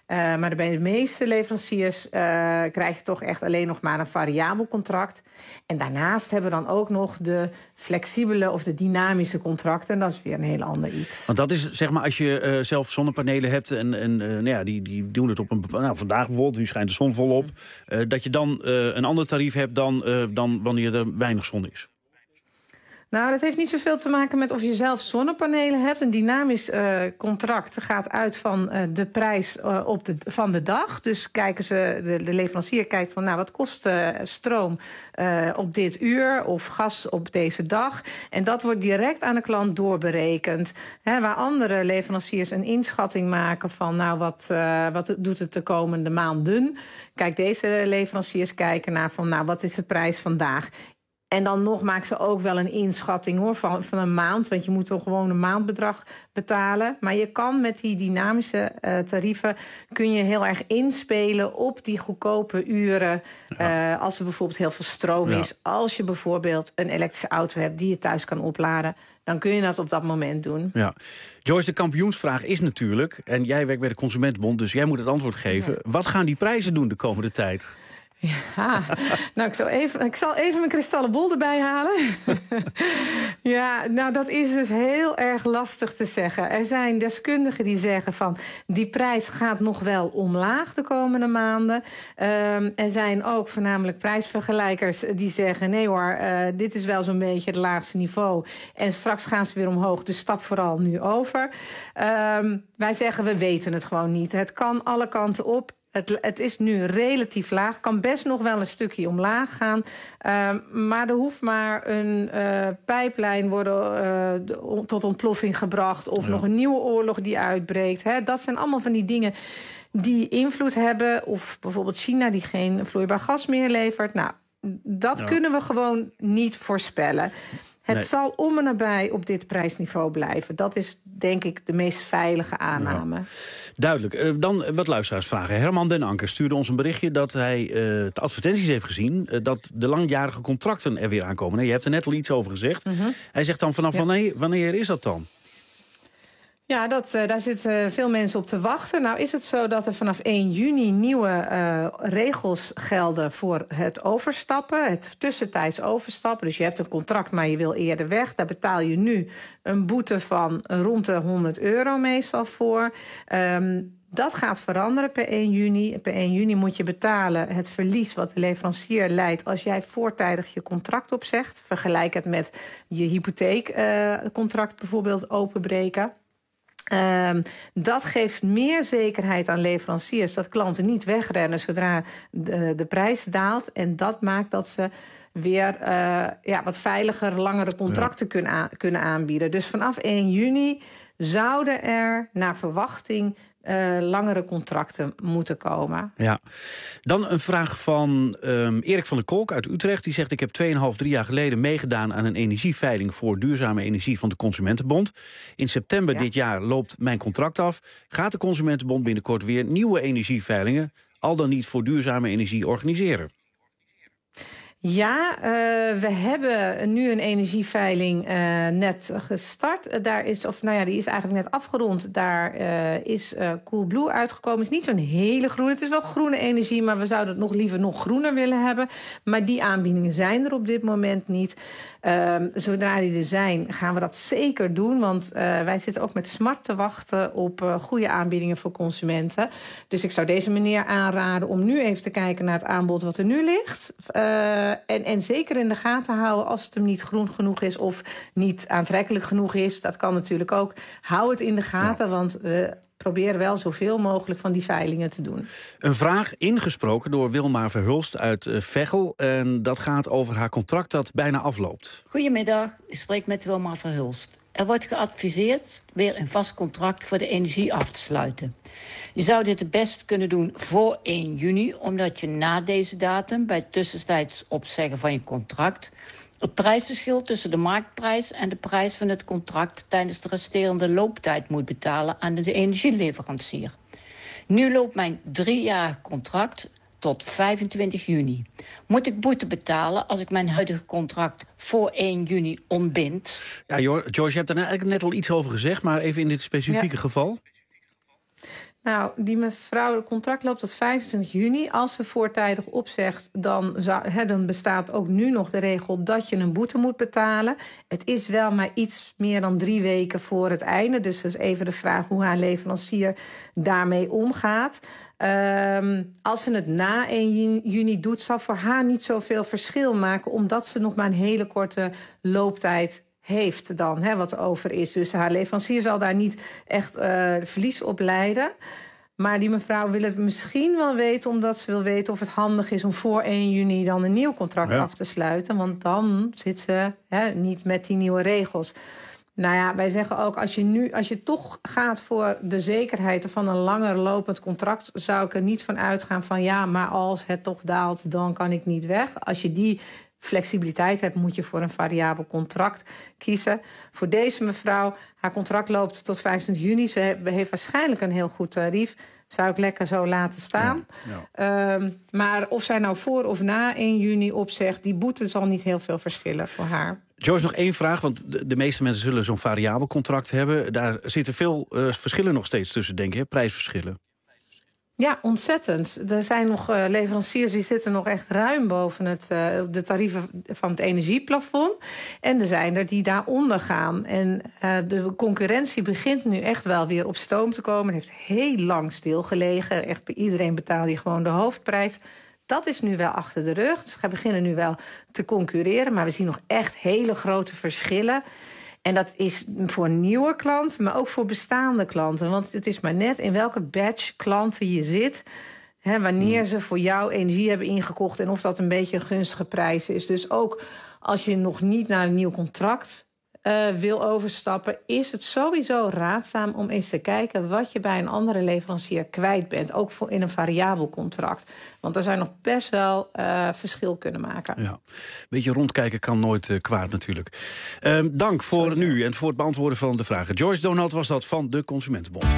Maar bij de meeste leveranciers krijg je toch echt alleen nog maar een variabel contract. En daarnaast hebben we dan ook nog de flexibele of de dynamische contracten. En dat is weer een heel ander iets. Want dat is, zeg maar, als je zelf zonnepanelen hebt en die doen het op een bepaalde... Nou, vandaag bijvoorbeeld, nu schijnt de zon volop. Dat je dan een ander tarief hebt dan wanneer er weinig zon is. Nou, dat heeft niet zoveel te maken met of je zelf zonnepanelen hebt. Een dynamisch contract gaat uit van de prijs van de dag. Dus de leverancier kijkt van, nou, wat kost stroom op dit uur of gas op deze dag. En dat wordt direct aan de klant doorberekend. Waar andere leveranciers een inschatting maken van, nou, wat doet het de komende maanden? Kijk, deze leveranciers kijken naar van, nou, wat is de prijs vandaag? En dan nog maken ze ook wel een inschatting van een maand. Want je moet toch gewoon een maandbedrag betalen. Maar je kan met die dynamische tarieven kun je heel erg inspelen op die goedkope uren. Ja. Als er bijvoorbeeld heel veel stroom is. Als je bijvoorbeeld een elektrische auto hebt die je thuis kan opladen, dan kun je dat op dat moment doen. Ja. Joyce, de kampioensvraag is natuurlijk, en jij werkt bij de Consumentenbond, dus jij moet het antwoord geven. Ja. Wat gaan die prijzen doen de komende tijd? Ja, nou, ik zal even mijn kristallen bol erbij halen. Ja, nou, dat is dus heel erg lastig te zeggen. Er zijn deskundigen die zeggen van, die prijs gaat nog wel omlaag de komende maanden. Er zijn ook voornamelijk prijsvergelijkers die zeggen, nee hoor, dit is wel zo'n beetje het laagste niveau. En straks gaan ze weer omhoog, dus stap vooral nu over. Wij zeggen, we weten het gewoon niet. Het kan alle kanten op. Het is nu relatief laag. Kan best nog wel een stukje omlaag gaan. Maar er hoeft maar een pijplijn worden tot ontploffing gebracht. Of nog een nieuwe oorlog die uitbreekt. Dat zijn allemaal van die dingen die invloed hebben. Of bijvoorbeeld China die geen vloeibaar gas meer levert. Nou, dat kunnen we gewoon niet voorspellen. Het zal om en nabij op dit prijsniveau blijven. Dat is, denk ik, de meest veilige aanname. Ja. Duidelijk. Dan wat luisteraarsvragen. Herman Den Anker stuurde ons een berichtje dat hij de advertenties heeft gezien, dat de langjarige contracten er weer aankomen. Je hebt er net al iets over gezegd. Hij zegt dan vanaf wanneer is dat dan? Ja, daar zitten veel mensen op te wachten. Nou is het zo dat er vanaf 1 juni nieuwe regels gelden voor het overstappen. Het tussentijds overstappen. Dus je hebt een contract, maar je wil eerder weg. Daar betaal je nu een boete van rond de €100 meestal voor. Dat gaat veranderen per 1 juni. Per 1 juni moet je betalen het verlies wat de leverancier leidt als jij voortijdig je contract opzegt. Vergelijk het met je hypotheekcontract bijvoorbeeld openbreken. Dat geeft meer zekerheid aan leveranciers, dat klanten niet wegrennen zodra de prijs daalt. En dat maakt dat ze weer wat veiliger, langere contracten kunnen aanbieden. Dus vanaf 1 juni zouden er naar verwachting langere contracten moeten komen. Ja. Dan een vraag van Erik van der Kolk uit Utrecht. Die zegt, ik heb 2,5-3 jaar geleden meegedaan aan een energieveiling voor duurzame energie van de Consumentenbond. In september dit jaar loopt mijn contract af. Gaat de Consumentenbond binnenkort weer nieuwe energieveilingen, al dan niet voor duurzame energie, organiseren? Ja, we hebben nu een energieveiling net gestart. Die is eigenlijk net afgerond. Daar is Coolblue uitgekomen. Het is niet zo'n hele groene. Het is wel groene energie, maar we zouden het nog liever nog groener willen hebben. Maar die aanbiedingen zijn er op dit moment niet. Zodra die er zijn, gaan we dat zeker doen. Want wij zitten ook met smart te wachten op goede aanbiedingen voor consumenten. Dus ik zou deze meneer aanraden om nu even te kijken naar het aanbod wat er nu ligt. En zeker in de gaten houden als het hem niet groen genoeg is of niet aantrekkelijk genoeg is. Dat kan natuurlijk ook. Hou het in de gaten, want we proberen wel zoveel mogelijk van die veilingen te doen. Een vraag ingesproken door Wilma Verhulst uit Veghel. En dat gaat over haar contract dat bijna afloopt. Goedemiddag, ik spreek met Wilma Verhulst. Er wordt geadviseerd weer een vast contract voor de energie af te sluiten. Je zou dit het best kunnen doen voor 1 juni... omdat je na deze datum bij het tussentijds opzeggen van je contract... het prijsverschil tussen de marktprijs en de prijs van het contract... tijdens de resterende looptijd moet betalen aan de energieleverancier. Nu loopt mijn 3-jarig contract tot 25 juni. Moet ik boete betalen als ik mijn huidige contract voor 1 juni ontbind? Ja, Joyce, je hebt er eigenlijk net al iets over gezegd, maar even in dit specifieke geval. Nou, die mevrouw, het contract loopt tot 25 juni. Als ze voortijdig opzegt, dan bestaat ook nu nog de regel dat je een boete moet betalen. Het is wel maar iets meer dan 3 weken voor het einde. Dus dat is even de vraag hoe haar leverancier daarmee omgaat. Als ze het na 1 juni doet, zal voor haar niet zoveel verschil maken, omdat ze nog maar een hele korte looptijd heeft dan, wat over is. Dus haar leverancier zal daar niet echt verlies op lijden. Maar die mevrouw wil het misschien wel weten, omdat ze wil weten of het handig is om voor 1 juni dan een nieuw contract af te sluiten. Want dan zit ze niet met die nieuwe regels. Nou ja, wij zeggen ook, als je toch gaat voor de zekerheid van een langer lopend contract, zou ik er niet van uitgaan van ja, maar als het toch daalt, dan kan ik niet weg. Als je die flexibiliteit hebt, moet je voor een variabel contract kiezen. Voor deze mevrouw, haar contract loopt tot 25 juni. Ze heeft waarschijnlijk een heel goed tarief. Zou ik lekker zo laten staan. Ja. Maar of zij nou voor of na 1 juni opzegt, die boete zal niet heel veel verschillen voor haar. Joyce, nog 1 vraag, want de meeste mensen zullen zo'n variabel contract hebben. Daar zitten veel verschillen nog steeds tussen, denk ik, prijsverschillen. Ja, ontzettend. Er zijn nog leveranciers die zitten nog echt ruim boven de tarieven van het energieplafond. En er zijn er die daaronder gaan. En de concurrentie begint nu echt wel weer op stoom te komen. Het heeft heel lang stilgelegen. Echt bij iedereen betaalt je gewoon de hoofdprijs. Dat is nu wel achter de rug. Dus we beginnen nu wel te concurreren. Maar we zien nog echt hele grote verschillen. En dat is voor nieuwe klanten, maar ook voor bestaande klanten. Want het is maar net in welke batch klanten je zit, wanneer ze voor jou energie hebben ingekocht en of dat een beetje een gunstige prijs is. Dus ook als je nog niet naar een nieuw contract wil overstappen, is het sowieso raadzaam om eens te kijken wat je bij een andere leverancier kwijt bent. Ook in een variabel contract. Want daar zijn nog best wel verschil kunnen maken. Ja, een beetje rondkijken kan nooit kwaad natuurlijk. Dank voor nu en voor het beantwoorden van de vragen. Joyce Donald was dat van de Consumentenbond.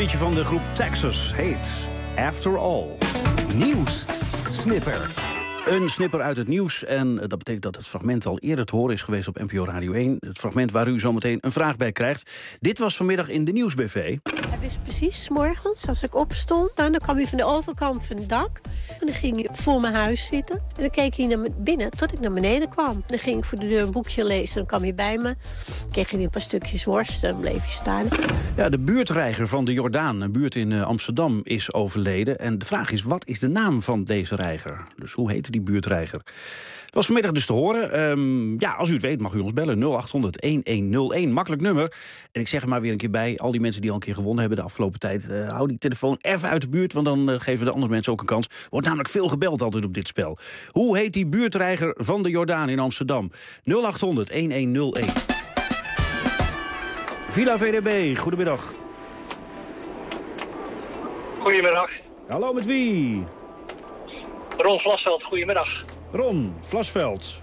liedje van de groep Texas heet After All. Nieuws. Snipper. Een snipper uit het nieuws. En dat betekent dat het fragment al eerder te horen is geweest op NPO Radio 1. Het fragment waar u zometeen een vraag bij krijgt. Dit was vanmiddag in de Nieuwsbv. Het is precies 's morgens als ik opstond. Dan kwam hij van de overkant van het dak. En dan ging hij voor mijn huis zitten. En dan keek hij naar binnen tot ik naar beneden kwam. Dan ging ik voor de deur een boekje lezen. Dan kwam hij bij me. Dan kreeg hij een paar stukjes worst. Dan bleef hij staan. Ja, de buurtreiger van de Jordaan, een buurt in Amsterdam, is overleden. En de vraag is, wat is de naam van deze reiger? Dus hoe heette die buurtreiger? Het was vanmiddag dus te horen. Ja, als u het weet mag u ons bellen. 0800-1101. Makkelijk nummer. En ik zeg er maar weer een keer bij. Al die mensen die al een keer gewonnen hebben de afgelopen tijd. Hou die telefoon even uit de buurt. Want dan geven de andere mensen ook een kans. Wordt namelijk veel gebeld altijd op dit spel. Hoe heet die buurtreiger van de Jordaan in Amsterdam? 0800-1101. Villa VDB, goedemiddag. Goedemiddag. Hallo, met wie? Ron Vlasveld, goedemiddag. Ron Vlasveld.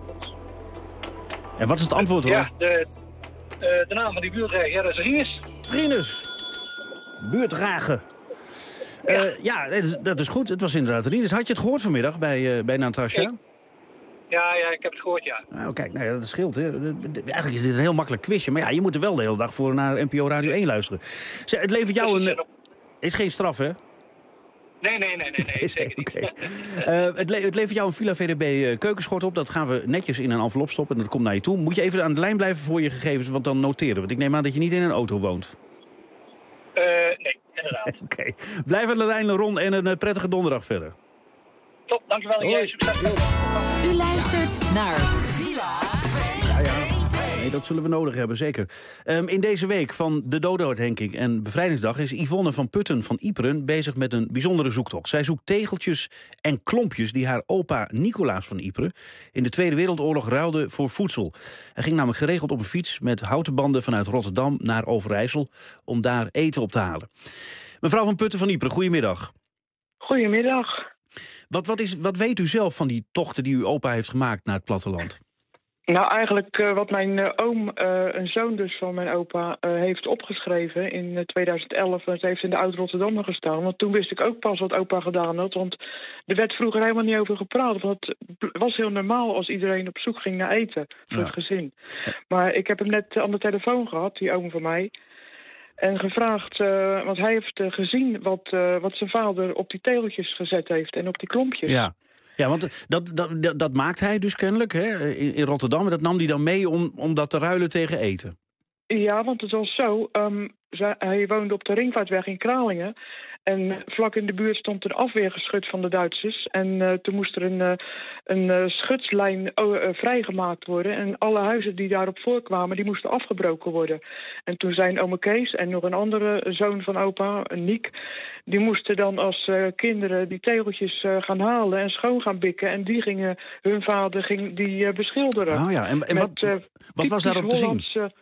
En wat is het antwoord, Ron? Ja, de naam van die buurtreiger, ja, dat is Rinus. Rinus. Buurtreiger. Ja, dat is goed. Het was inderdaad Rinus. Had je het gehoord vanmiddag bij Natasja? Ja, ik heb het gehoord, ja. Nou, kijk, nou ja, dat scheelt. Hè. Eigenlijk is dit een heel makkelijk quizje. Maar ja, je moet er wel de hele dag voor naar NPO Radio 1 luisteren. Het levert jou een... Is geen straf, hè? Nee, zeker niet. Okay. Het levert jou een Villa VDB keukenschort op. Dat gaan we netjes in een envelop stoppen en dat komt naar je toe. Moet je even aan de lijn blijven voor je gegevens, want dan noteren we. Want ik neem aan dat je niet in een auto woont. Nee, inderdaad. Oké. Blijf aan de lijn, Ron, en een prettige donderdag verder. Top, dankjewel. Jij succes. U luistert naar Villa VDB. Ja. Nee, dat zullen we nodig hebben, zeker. In deze week van de dodenherdenking en bevrijdingsdag is Yvonne van Putten van Ypres bezig met een bijzondere zoektocht. Zij zoekt tegeltjes en klompjes die haar opa Nicolaas van Ypres in de Tweede Wereldoorlog ruilde voor voedsel. Hij ging namelijk geregeld op een fiets met houten banden vanuit Rotterdam naar Overijssel om daar eten op te halen. Mevrouw van Putten van Ypres, goedemiddag. Goedemiddag. Wat weet u zelf van die tochten die uw opa heeft gemaakt naar het platteland? Nou, eigenlijk wat mijn oom, een zoon dus van mijn opa, heeft opgeschreven in 2011. Het heeft in de Oud-Rotterdam gestaan. Want toen wist ik ook pas wat opa gedaan had. Want er werd vroeger helemaal niet over gepraat. Want het was heel normaal als iedereen op zoek ging naar eten voor het gezin. Maar ik heb hem net aan de telefoon gehad, die oom van mij. En gevraagd, want hij heeft gezien wat zijn vader op die tegeltjes gezet heeft en op die klompjes. Ja, want dat maakt hij dus kennelijk hè, in Rotterdam. En dat nam hij dan mee om dat te ruilen tegen eten. Ja, want het was zo. Hij woonde op de Ringvaartweg in Kralingen. En vlak in de buurt stond een afweergeschut van de Duitsers. En toen moest er een schutslijn vrijgemaakt worden. En alle huizen die daarop voorkwamen, die moesten afgebroken worden. En toen zijn ome Kees en nog een andere zoon van opa, Niek, die moesten dan als kinderen die tegeltjes gaan halen en schoon gaan bikken. En hun vader ging die beschilderen. Oh ja, en wat was daarop te zien?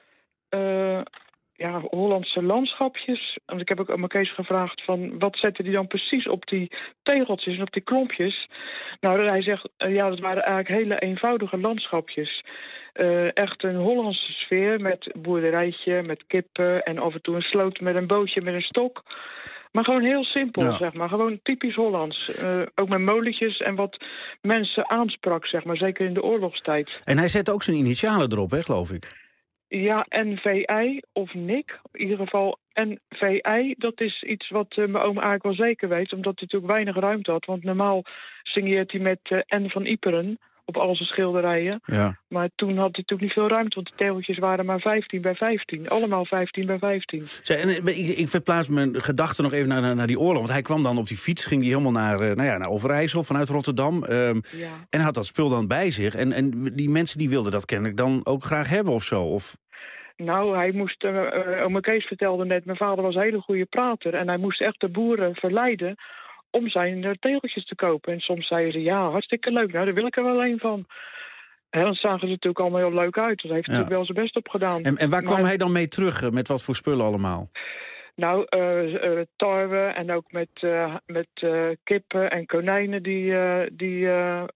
Hollandse landschapjes. Want ik heb ook aan mijn Kees gevraagd van wat zetten die dan precies op die tegeltjes en op die klompjes. Nou, hij zegt, dat waren eigenlijk hele eenvoudige landschapjes. Echt een Hollandse sfeer met boerderijtje, met kippen en af en toe een sloot met een bootje met een stok. Maar gewoon heel simpel, zeg maar. Gewoon typisch Hollands. Ook met molentjes en wat mensen aansprak, zeg maar. Zeker in de oorlogstijd. En hij zet ook zijn initialen erop, hè, geloof ik. Ja, NVI of Nick. In ieder geval NVI, dat is iets wat mijn oom eigenlijk wel zeker weet. Omdat hij natuurlijk weinig ruimte had. Want normaal signeert hij met N van Ypres op al zijn schilderijen. Ja. Maar toen had hij natuurlijk niet veel ruimte. Want de tegeltjes waren maar 15 bij 15. Allemaal 15 bij 15. Ik verplaats mijn gedachten nog even naar die oorlog. Want hij kwam dan op die fiets, ging hij helemaal naar Overijssel vanuit Rotterdam. En had dat spul dan bij zich. En die mensen die wilden dat kennelijk dan ook graag hebben of zo. Of... Nou, hij moest, ome Kees vertelde net, mijn vader was een hele goede prater. En hij moest echt de boeren verleiden om zijn tegeltjes te kopen. En soms zeiden ze, ja, hartstikke leuk, nou, daar wil ik er wel een van. En dan zagen ze natuurlijk allemaal heel leuk uit. Dus hij heeft natuurlijk wel zijn best op gedaan. En waar kwam hij dan mee terug? Met wat voor spullen allemaal? Nou, tarwe en ook met kippen en konijnen die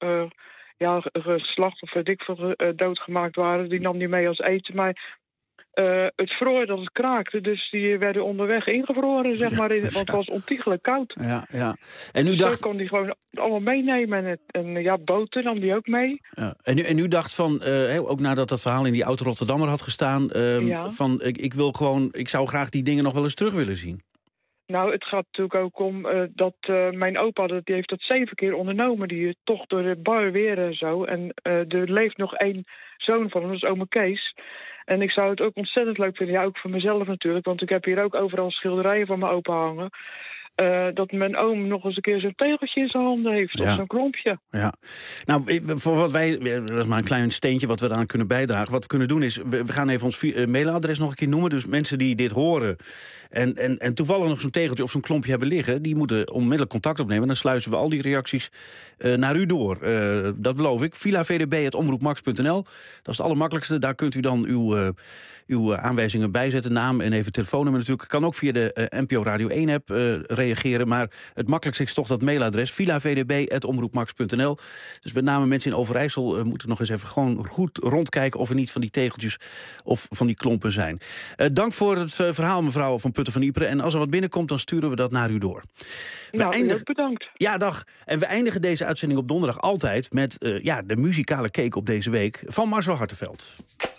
geslacht of doodgemaakt waren. Die nam hij mee als eten. Maar het vroor dat het kraakte. Dus die werden onderweg ingevroren, zeg maar. Want het was ontiegelijk koud. Ja. En u dacht... Dus kon die gewoon allemaal meenemen. En boten nam die ook mee. Ja. En u dacht van, ook nadat dat verhaal in die Oud Rotterdammer had gestaan... van ik zou graag die dingen nog wel eens terug willen zien. Nou, het gaat natuurlijk ook om dat mijn opa, die heeft dat 7 keer ondernomen. Die toch door de bar weer en zo. En er leeft nog 1 zoon van hem, dat is oma Kees. En ik zou het ook ontzettend leuk vinden, ja, ook voor mezelf natuurlijk... want ik heb hier ook overal schilderijen van mijn opa hangen... dat mijn oom nog eens een keer zo'n tegeltje in zijn handen heeft, of zo'n klompje. Ja. Nou, voor wat wij, dat is maar een klein steentje wat we eraan kunnen bijdragen. Wat we kunnen doen is, we gaan even ons mailadres nog een keer noemen. Dus mensen die dit horen en toevallig nog zo'n tegeltje of zo'n klompje hebben liggen... die moeten onmiddellijk contact opnemen. Dan sluizen we al die reacties naar u door. Dat beloof ik. vilavdb@omroepmax.nl. Dat is het allermakkelijkste. Daar kunt u dan uw aanwijzingen bijzetten. Naam en even telefoonnummer natuurlijk. Kan ook via de NPO Radio 1-app reageren. Maar het makkelijkste is toch dat mailadres. vilavdb@omroepmax.nl. Dus met name mensen in Overijssel moeten nog eens even gewoon goed rondkijken... of er niet van die tegeltjes of van die klompen zijn. Dank voor het verhaal, mevrouw Van Putten van Ypres. En als er wat binnenkomt, dan sturen we dat naar u door. Bedankt. Ja, dag. En we eindigen deze uitzending op donderdag altijd... met de muzikale cake op deze week van Marcel Hartenveld.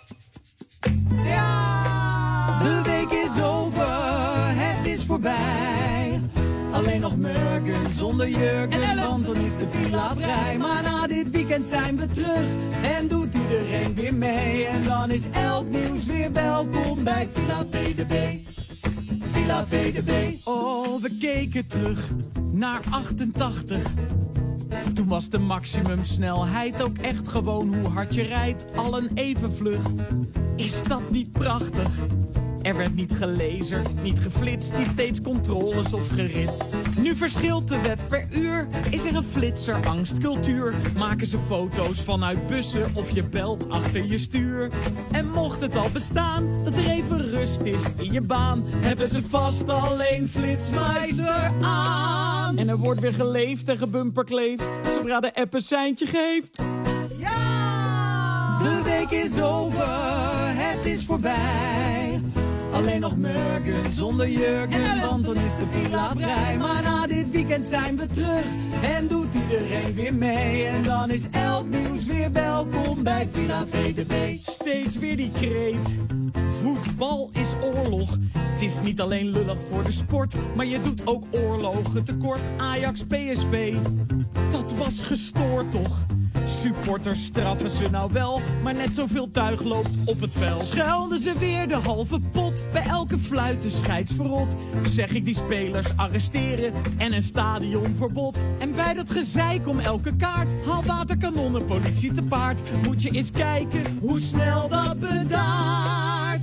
Ja, de week is over, het is voorbij. Alleen nog morgen zonder jurken, want dan is de villa vrij. Maar na dit weekend zijn we terug en doet iedereen weer mee. En dan is elk nieuws weer welkom bij Villa VDB. Villa VDB. Oh, we keken terug naar 88. Toen was de maximumsnelheid ook echt gewoon hoe hard je rijdt. Allen even vlug. Is dat niet prachtig? Er werd niet gelazerd, niet geflitst, niet steeds controles of geritst. Nu verschilt de wet per uur, is er een flitser angstcultuur. Maken ze foto's vanuit bussen of je belt achter je stuur. En mocht het al bestaan, dat er even rust is in je baan, hebben ze vast alleen Flitsmeister aan. En er wordt weer geleefd en gebumperkleefd, zodra de app een seintje geeft. Ja! De week is over, het is voorbij. Alleen nog morgen zonder jurken, want dan is de villa vrij. Maar na dit weekend zijn we terug en doet iedereen weer mee. En dan is elk nieuws weer welkom bij Villa VDB. Steeds weer die kreet. Voetbal is oorlog. Het is niet alleen lullig voor de sport, maar je doet ook oorlogen tekort. Ajax, PSV, dat was gestoord toch? Supporters straffen ze nou wel, maar net zoveel tuig loopt op het veld. Schelden ze weer de halve pot, bij elke fluit de scheidsverrot. Zeg ik die spelers arresteren en een stadionverbod. En bij dat gezeik om elke kaart, haal waterkanonnen, politie te paard. Moet je eens kijken hoe snel dat bedaart.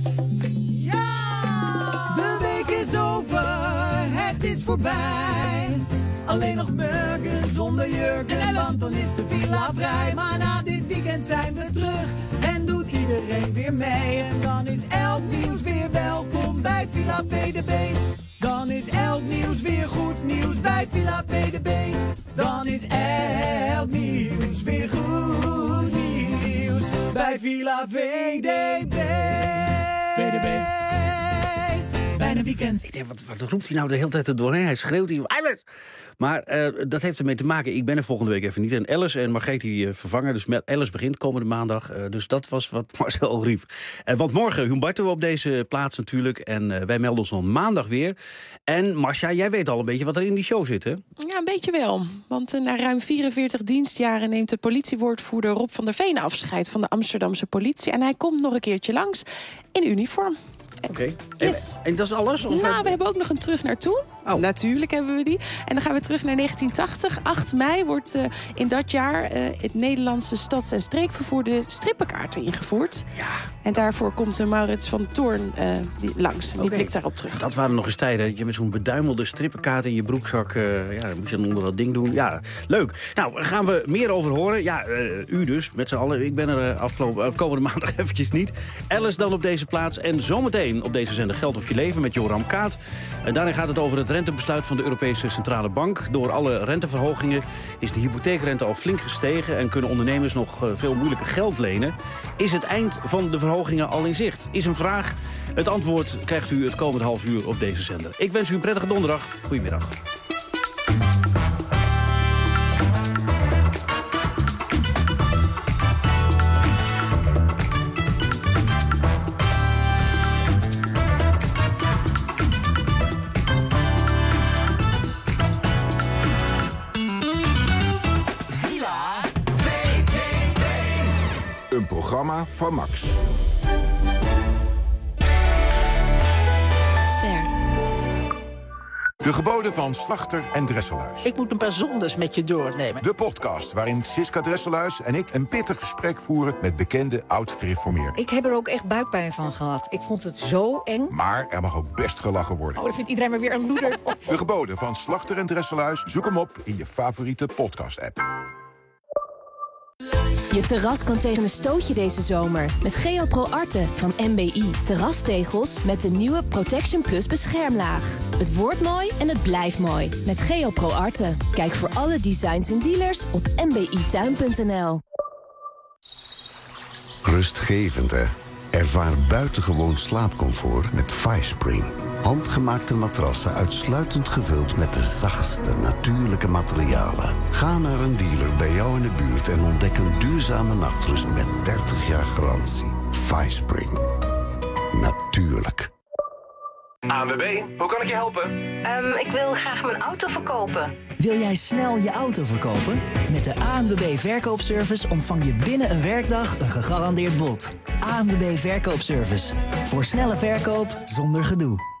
Ja! De week is over, het is voorbij. Alleen nog morgen zonder jurken, want dan is de villa vrij. Maar na dit weekend zijn we terug en doet iedereen weer mee. En dan is elk nieuws weer welkom bij Villa VDB. Dan is elk nieuws weer goed nieuws bij Villa VDB. Dan is elk nieuws weer goed nieuws bij Villa VDB. VDB. Bijna weekend. Ik denk, wat roept hij nou de hele tijd er doorheen? Hij schreeuwt hier. Maar dat heeft ermee te maken. Ik ben er volgende week even niet. En Alice en Margreet die vervangen. Dus Alice begint komende maandag. Dus dat was wat Marcel riep. Want morgen Humberto op deze plaats natuurlijk. En wij melden ons dan maandag weer. En Marcia, jij weet al een beetje wat er in die show zit, hè? Ja, een beetje wel. Want na ruim 44 dienstjaren neemt de politiewoordvoerder Rob van der Veen afscheid van de Amsterdamse politie. En hij komt nog een keertje langs in uniform. Oké. Yes. En dat is alles? Of we hebben ook nog een terug naartoe. Oh. Natuurlijk hebben we die. En dan gaan we terug naar 1980. 8 mei wordt in dat jaar het Nederlandse stads- en streekvervoer de strippenkaarten ingevoerd. Ja. En daarvoor komt Maurits van Toorn langs. En die blikt daarop terug. Dat waren nog eens tijden. Dat je met zo'n beduimelde strippenkaart in je broekzak... dan moest je dan onder dat ding doen. Ja, leuk. Nou, daar gaan we meer over horen. Ja, u dus, met z'n allen. Ik ben er komende maandag eventjes niet. Alice dan op deze plaats. En zometeen in op deze zender Geld of je leven met Joram Kaat. En daarin gaat het over het rentebesluit van de Europese Centrale Bank. Door alle renteverhogingen is de hypotheekrente al flink gestegen en kunnen ondernemers nog veel moeilijker geld lenen. Is het eind van de verhogingen al in zicht? Is een vraag. Het antwoord krijgt u het komende half uur op deze zender. Ik wens u een prettige donderdag. Goedemiddag. Een programma van Max. Ster. De geboden van Slachter en Dresselhuis. Ik moet een paar zondes met je doornemen. De podcast waarin Siska Dresselhuis en ik een pittig gesprek voeren met bekende oud-gereformeerden. Ik heb er ook echt buikpijn van gehad. Ik vond het zo eng. Maar er mag ook best gelachen worden. Oh, dan vindt iedereen maar weer een loeder. De geboden van Slachter en Dresselhuis. Zoek hem op in je favoriete podcast-app. Je terras kan tegen een stootje deze zomer. Met GeoPro Arte van MBI. Terrastegels met de nieuwe Protection Plus beschermlaag. Het wordt mooi en het blijft mooi. Met GeoPro Arte. Kijk voor alle designs en dealers op mbituin.nl. Rustgevend, hè? Ervaar buitengewoon slaapcomfort met FiSpring. Handgemaakte matrassen uitsluitend gevuld met de zachtste natuurlijke materialen. Ga naar een dealer bij jou in de buurt en ontdek een duurzame nachtrust met 30 jaar garantie. FiSpring. Natuurlijk. ANWB, hoe kan ik je helpen? Ik wil graag mijn auto verkopen. Wil jij snel je auto verkopen? Met de ANWB Verkoopservice ontvang je binnen een werkdag een gegarandeerd bod. ANWB Verkoopservice. Voor snelle verkoop zonder gedoe.